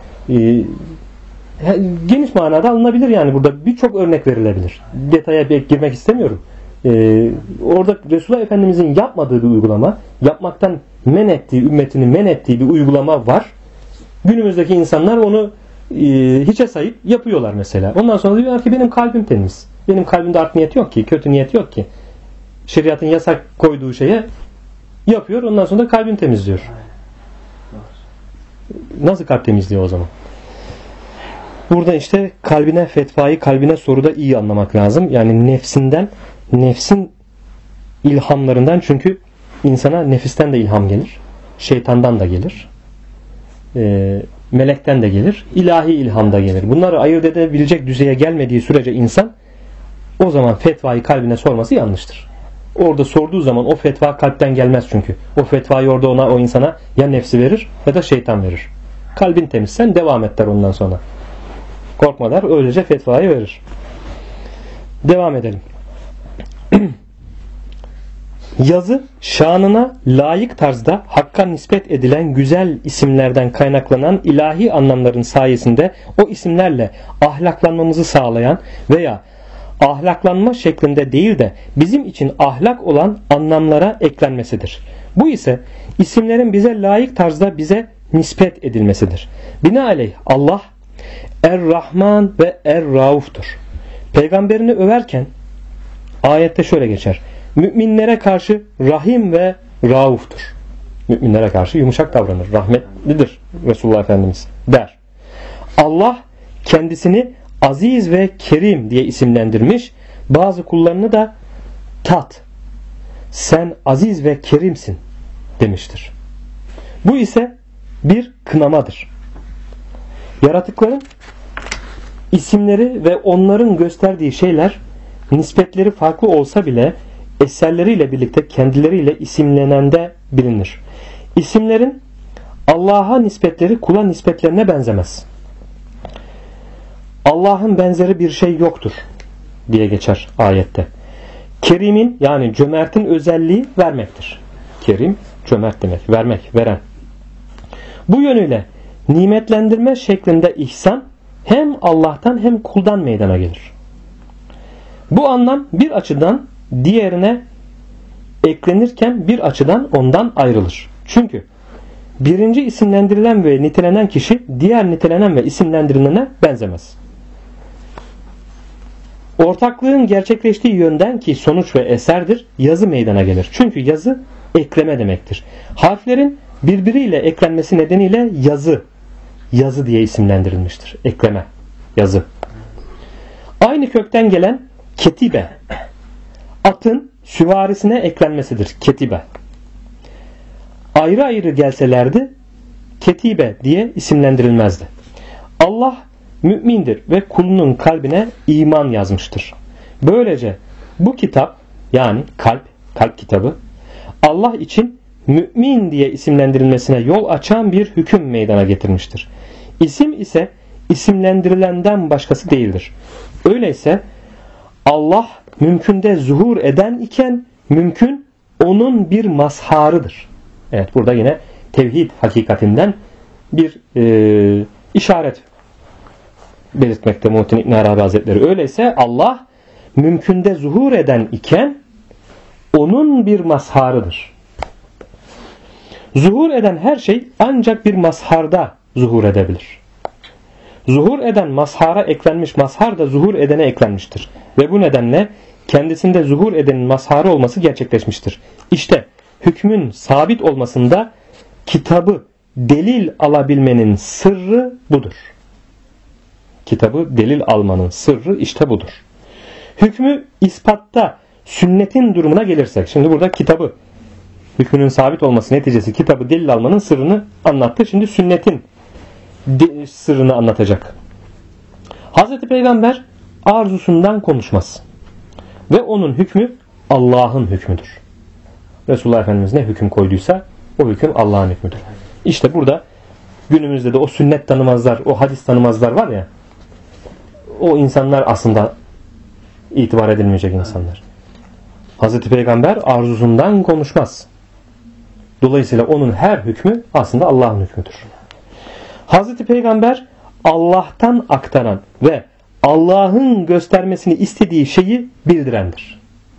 geniş manada alınabilir yani burada birçok örnek verilebilir. Detaya girmek istemiyorum. Orada Resulullah Efendimizin yapmadığı bir uygulama, yapmaktan men ettiği, ümmetini men ettiği bir uygulama var. Günümüzdeki insanlar onu hiçe sayıp yapıyorlar mesela. Ondan sonra diyorlar ki benim kalbim temiz. Benim kalbimde art niyet yok ki, kötü niyet yok ki. Şeriatın yasak koyduğu şeye yapıyor. Ondan sonra da kalbim temiz diyor. Nasıl kalp temizliği o zaman? Burada işte kalbine fetvayı, kalbine soruda iyi anlamak lazım. Yani nefsin ilhamlarından, çünkü insana nefisten de ilham gelir. Şeytandan da gelir. Melekten de gelir. İlahi ilham da gelir. Bunları ayırt edebilecek düzeye gelmediği sürece insan o zaman fetvayı kalbine sorması yanlıştır. Orada sorduğu zaman o fetva kalpten gelmez çünkü. O fetvayı orada o insana ya nefsi verir ya da şeytan verir. Kalbin temizsen devam et der ondan sonra. Korkma der, öylece fetvayı verir. Devam edelim. Yazı şanına layık tarzda Hakk'a nispet edilen güzel isimlerden kaynaklanan ilahi anlamların sayesinde o isimlerle ahlaklanmamızı sağlayan veya ahlaklanma şeklinde değil de bizim için ahlak olan anlamlara eklenmesidir. Bu ise isimlerin bize layık tarzda bize nispet edilmesidir. Binaenaleyh Allah Er-Rahman ve Er-Rauf'tur. Peygamberini överken ayette şöyle geçer. Müminlere karşı Rahim ve Rauf'tur. Müminlere karşı yumuşak davranır. Rahmetlidir Resulullah Efendimiz der. Allah kendisini Aziz ve Kerim diye isimlendirmiş. Bazı kullarını da tat. Sen aziz ve kerimsin demiştir. Bu ise bir kınamadır. Yaratıkların isimleri ve onların gösterdiği şeyler nispetleri farklı olsa bile eserleriyle birlikte kendileriyle isimlenende bilinir. İsimlerin Allah'a nispetleri kula nispetlerine benzemez. Allah'ın benzeri bir şey yoktur diye geçer ayette. Kerim'in yani cömertin özelliği vermektir. Kerim, cömert demek. Vermek, veren. Bu yönüyle nimetlendirme şeklinde ihsan hem Allah'tan hem kuldan meydana gelir. Bu anlam bir açıdan diğerine eklenirken bir açıdan ondan ayrılır. Çünkü birinci isimlendirilen ve nitelenen kişi diğer nitelenen ve isimlendirilene benzemez. Ortaklığın gerçekleştiği yönden ki sonuç ve eserdir, yazı meydana gelir. Çünkü yazı ekleme demektir. Harflerin birbiriyle eklenmesi nedeniyle yazı diye isimlendirilmiştir. Ekleme, yazı. Aynı kökten gelen ketibe, atın süvarisine eklenmesidir. Ketibe. Ayrı ayrı gelselerdi ketibe diye isimlendirilmezdi. Allah mümindir ve kulunun kalbine iman yazmıştır. Böylece bu kitap yani kalp kitabı Allah için mümin diye isimlendirilmesine yol açan bir hüküm meydana getirmiştir. İsim ise isimlendirilenden başkası değildir. Öyleyse Allah mümkünde zuhur eden iken mümkün onun bir mazharıdır. Evet, burada yine tevhid hakikatinden bir işaret belirtmekte Muhittin İbn Arabi Hazretleri. Öyleyse Allah mümkünde zuhur eden iken onun bir mazharıdır. Zuhur eden her şey ancak bir mazharda zuhur edebilir. Zuhur eden mazhara eklenmiş, mazhar da zuhur edene eklenmiştir. Ve bu nedenle kendisinde zuhur edenin mazharı olması gerçekleşmiştir. İşte hükmün sabit olmasında kitabı delil alabilmenin sırrı budur. Kitabı delil almanın sırrı işte budur. Hükmü ispatta sünnetin durumuna gelirsek, şimdi burada kitabı, hükmünün sabit olması neticesi kitabı delil almanın sırrını anlattı. Şimdi sünnetin sırrını anlatacak. Hazreti Peygamber arzusundan konuşmaz. Ve onun hükmü Allah'ın hükmüdür. Resulullah Efendimiz ne hüküm koyduysa o hüküm Allah'ın hükmüdür. İşte burada günümüzde de o sünnet tanımazlar, o hadis tanımazlar var ya, o insanlar aslında itibar edilmeyecek insanlar. Hazreti Peygamber arzusundan konuşmaz. Dolayısıyla onun her hükmü aslında Allah'ın hükmüdür. Hazreti Peygamber Allah'tan aktaran ve Allah'ın göstermesini istediği şeyi bildirendir.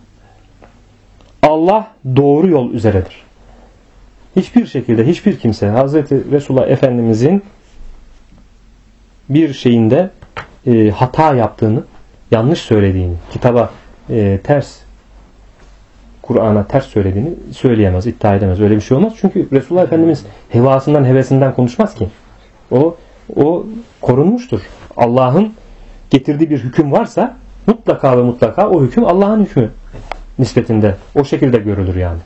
Allah doğru yol üzeredir. Hiçbir şekilde hiçbir kimse Hazreti Resulullah Efendimizin bir hata yaptığını, yanlış söylediğini, kitaba ters, Kur'an'a ters söylediğini söyleyemez, iddia edemez. Öyle bir şey olmaz. Çünkü Resulullah Efendimiz hevasından, hevesinden konuşmaz ki. O korunmuştur. Allah'ın getirdiği bir hüküm varsa mutlaka ve mutlaka o hüküm Allah'ın hükmü nispetinde. O şekilde görülür yani.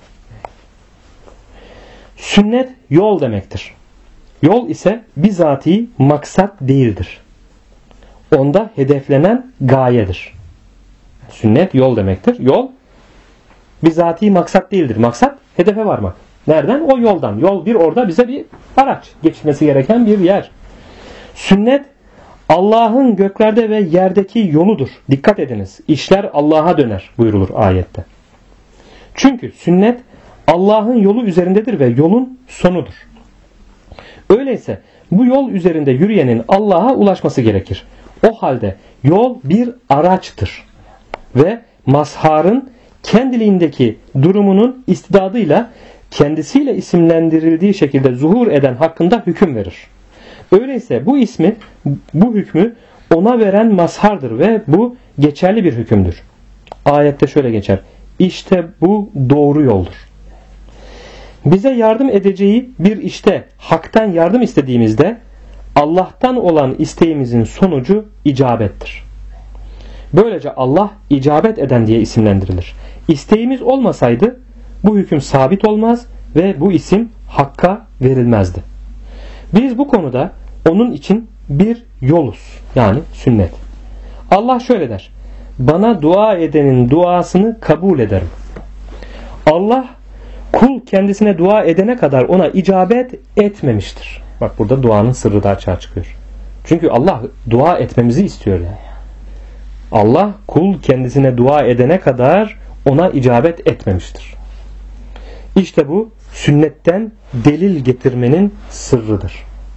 Sünnet yol demektir. Yol ise bizatihi maksat değildir. Onda hedeflenen gayedir. Sünnet yol demektir. Yol bizatihi maksat değildir. Maksat hedefe varmak. Nereden? O yoldan. Yol bir orada bize bir araç. Geçmesi gereken bir yer. Sünnet Allah'ın göklerde ve yerdeki yoludur. Dikkat ediniz. İşler Allah'a döner buyurulur ayette. Çünkü sünnet Allah'ın yolu üzerindedir ve yolun sonudur. Öyleyse bu yol üzerinde yürüyenin Allah'a ulaşması gerekir. O halde yol bir araçtır. Ve mazharın kendiliğindeki durumunun istidadıyla kendisiyle isimlendirildiği şekilde zuhur eden hakkında hüküm verir. Öyleyse bu hükmü ona veren mazhardır ve bu geçerli bir hükümdür. Ayette şöyle geçer. İşte bu doğru yoldur. Bize yardım edeceği bir işte haktan yardım istediğimizde Allah'tan olan isteğimizin sonucu icabettir. Böylece Allah icabet eden diye isimlendirilir. İsteğimiz olmasaydı bu hüküm sabit olmaz ve bu isim hakka verilmezdi. Biz bu konuda onun için bir yoluz. Yani sünnet. Allah şöyle der. Bana dua edenin duasını kabul ederim. Allah kul kendisine dua edene kadar ona icabet etmemiştir. Bak burada duanın sırrı da açığa çıkıyor. Çünkü Allah dua etmemizi istiyor yani. Allah kul kendisine dua edene kadar ona icabet etmemiştir. İşte bu sünnetten delil getirmenin sırrıdır.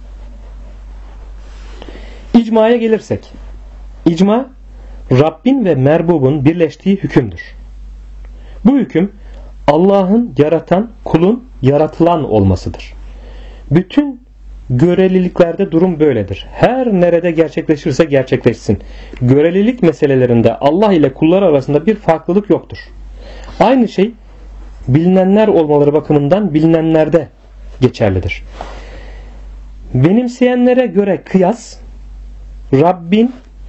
İcmaya gelirsek, icma Rabbin ve merbubun birleştiği hükümdür. Bu hüküm Allah'ın yaratan, kulun yaratılan olmasıdır. Bütün göreliliklerde durum böyledir. Her nerede gerçekleşirse gerçekleşsin. Görelilik meselelerinde Allah ile kullar arasında bir farklılık yoktur. Aynı şey bilinenler olmaları bakımından bilinenlerde geçerlidir. Benimseyenlere göre kıyas Rabbin,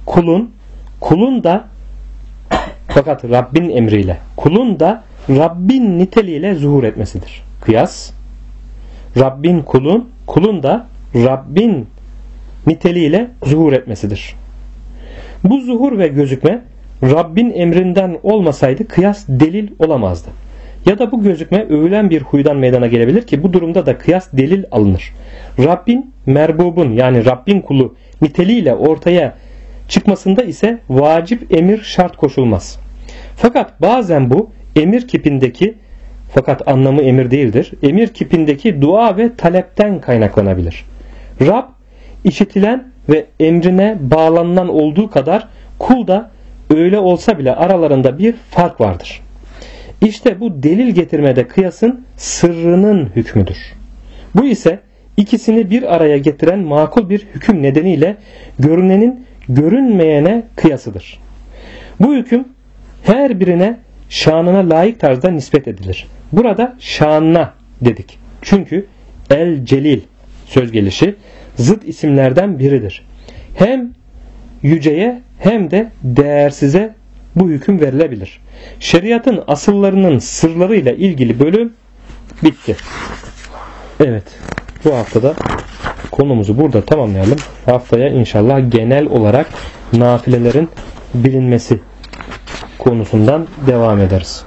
kulun da fakat Rabbin emriyle, kulun da Rabbin niteliğiyle zuhur etmesidir. Kıyas Rabbin kulun da Rabbin niteliğiyle zuhur etmesidir. Bu zuhur ve gözükme Rabbin emrinden olmasaydı kıyas delil olamazdı. Ya da bu gözükme övülen bir huydan meydana gelebilir ki bu durumda da kıyas delil alınır. Rabbin merbubun yani Rabbin kulu niteliğiyle ortaya çıkmasında ise vacip emir şart koşulmaz. Fakat bazen bu emir kipindeki fakat anlamı emir değildir. Emir kipindeki dua ve talepten kaynaklanabilir. Rab işitilen ve emrine bağlanılan olduğu kadar kul da öyle olsa bile aralarında bir fark vardır. İşte bu delil getirmede kıyasın sırrının hükmüdür. Bu ise ikisini bir araya getiren makul bir hüküm nedeniyle görünenin görünmeyene kıyasıdır. Bu hüküm her birine şanına layık tarzda nispet edilir. Burada şanına dedik. Çünkü el celil söz gelişi zıt isimlerden biridir. Hem yüceye hem de değersize bu hüküm verilebilir. Şeriatın asıllarının sırlarıyla ilgili bölüm bitti. Evet, bu haftada konumuzu burada tamamlayalım. Haftaya inşallah genel olarak nafilelerin bilinmesi konusundan devam ederiz.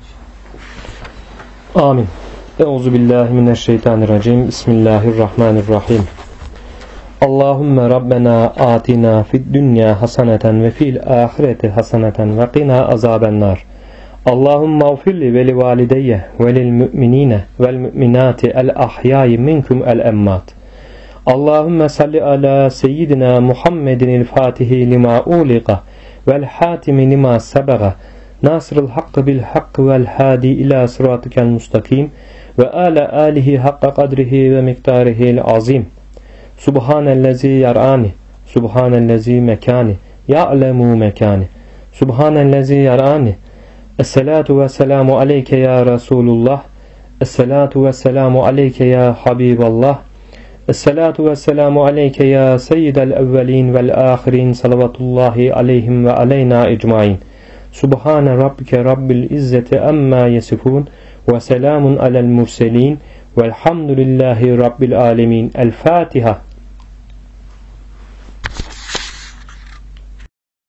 Amin. Euzubillahimineşşeytanirracim. Bismillahirrahmanirrahim. Allahümme Rabbena atina fid dünya haseneten ve fil ahireti haseneten ve qina azabennar. Allahümme ufirli ve li valideyye ve lil müminine vel müminati el ahyayi minkum el emmat. Allahümme salli ala seyyidina Muhammedin el fatihi lima uliqa vel hatimi lima sebaga nasrul hakkı bil hakkı vel hadi ila sıratikel mustakim ve ala alihi hakka kadrihi ve miktarihil azim. Subhanellezi yarani, subhanellezi mekani, ya'lemu mekani, subhanellezi yarani. Esselatu ve selamu aleyke ya Resulullah, esselatu ve selamu aleyke ya Habiballah, esselatu ve selamu aleyke ya seyyidel evvelin vel ahirin, salavatullahi aleyhim ve aleyna ecmain. Subhane rabbike rabbil izzeti amma yesifun ve selamun alel murselin velhamdülillahi rabbil alemin. El Fatiha.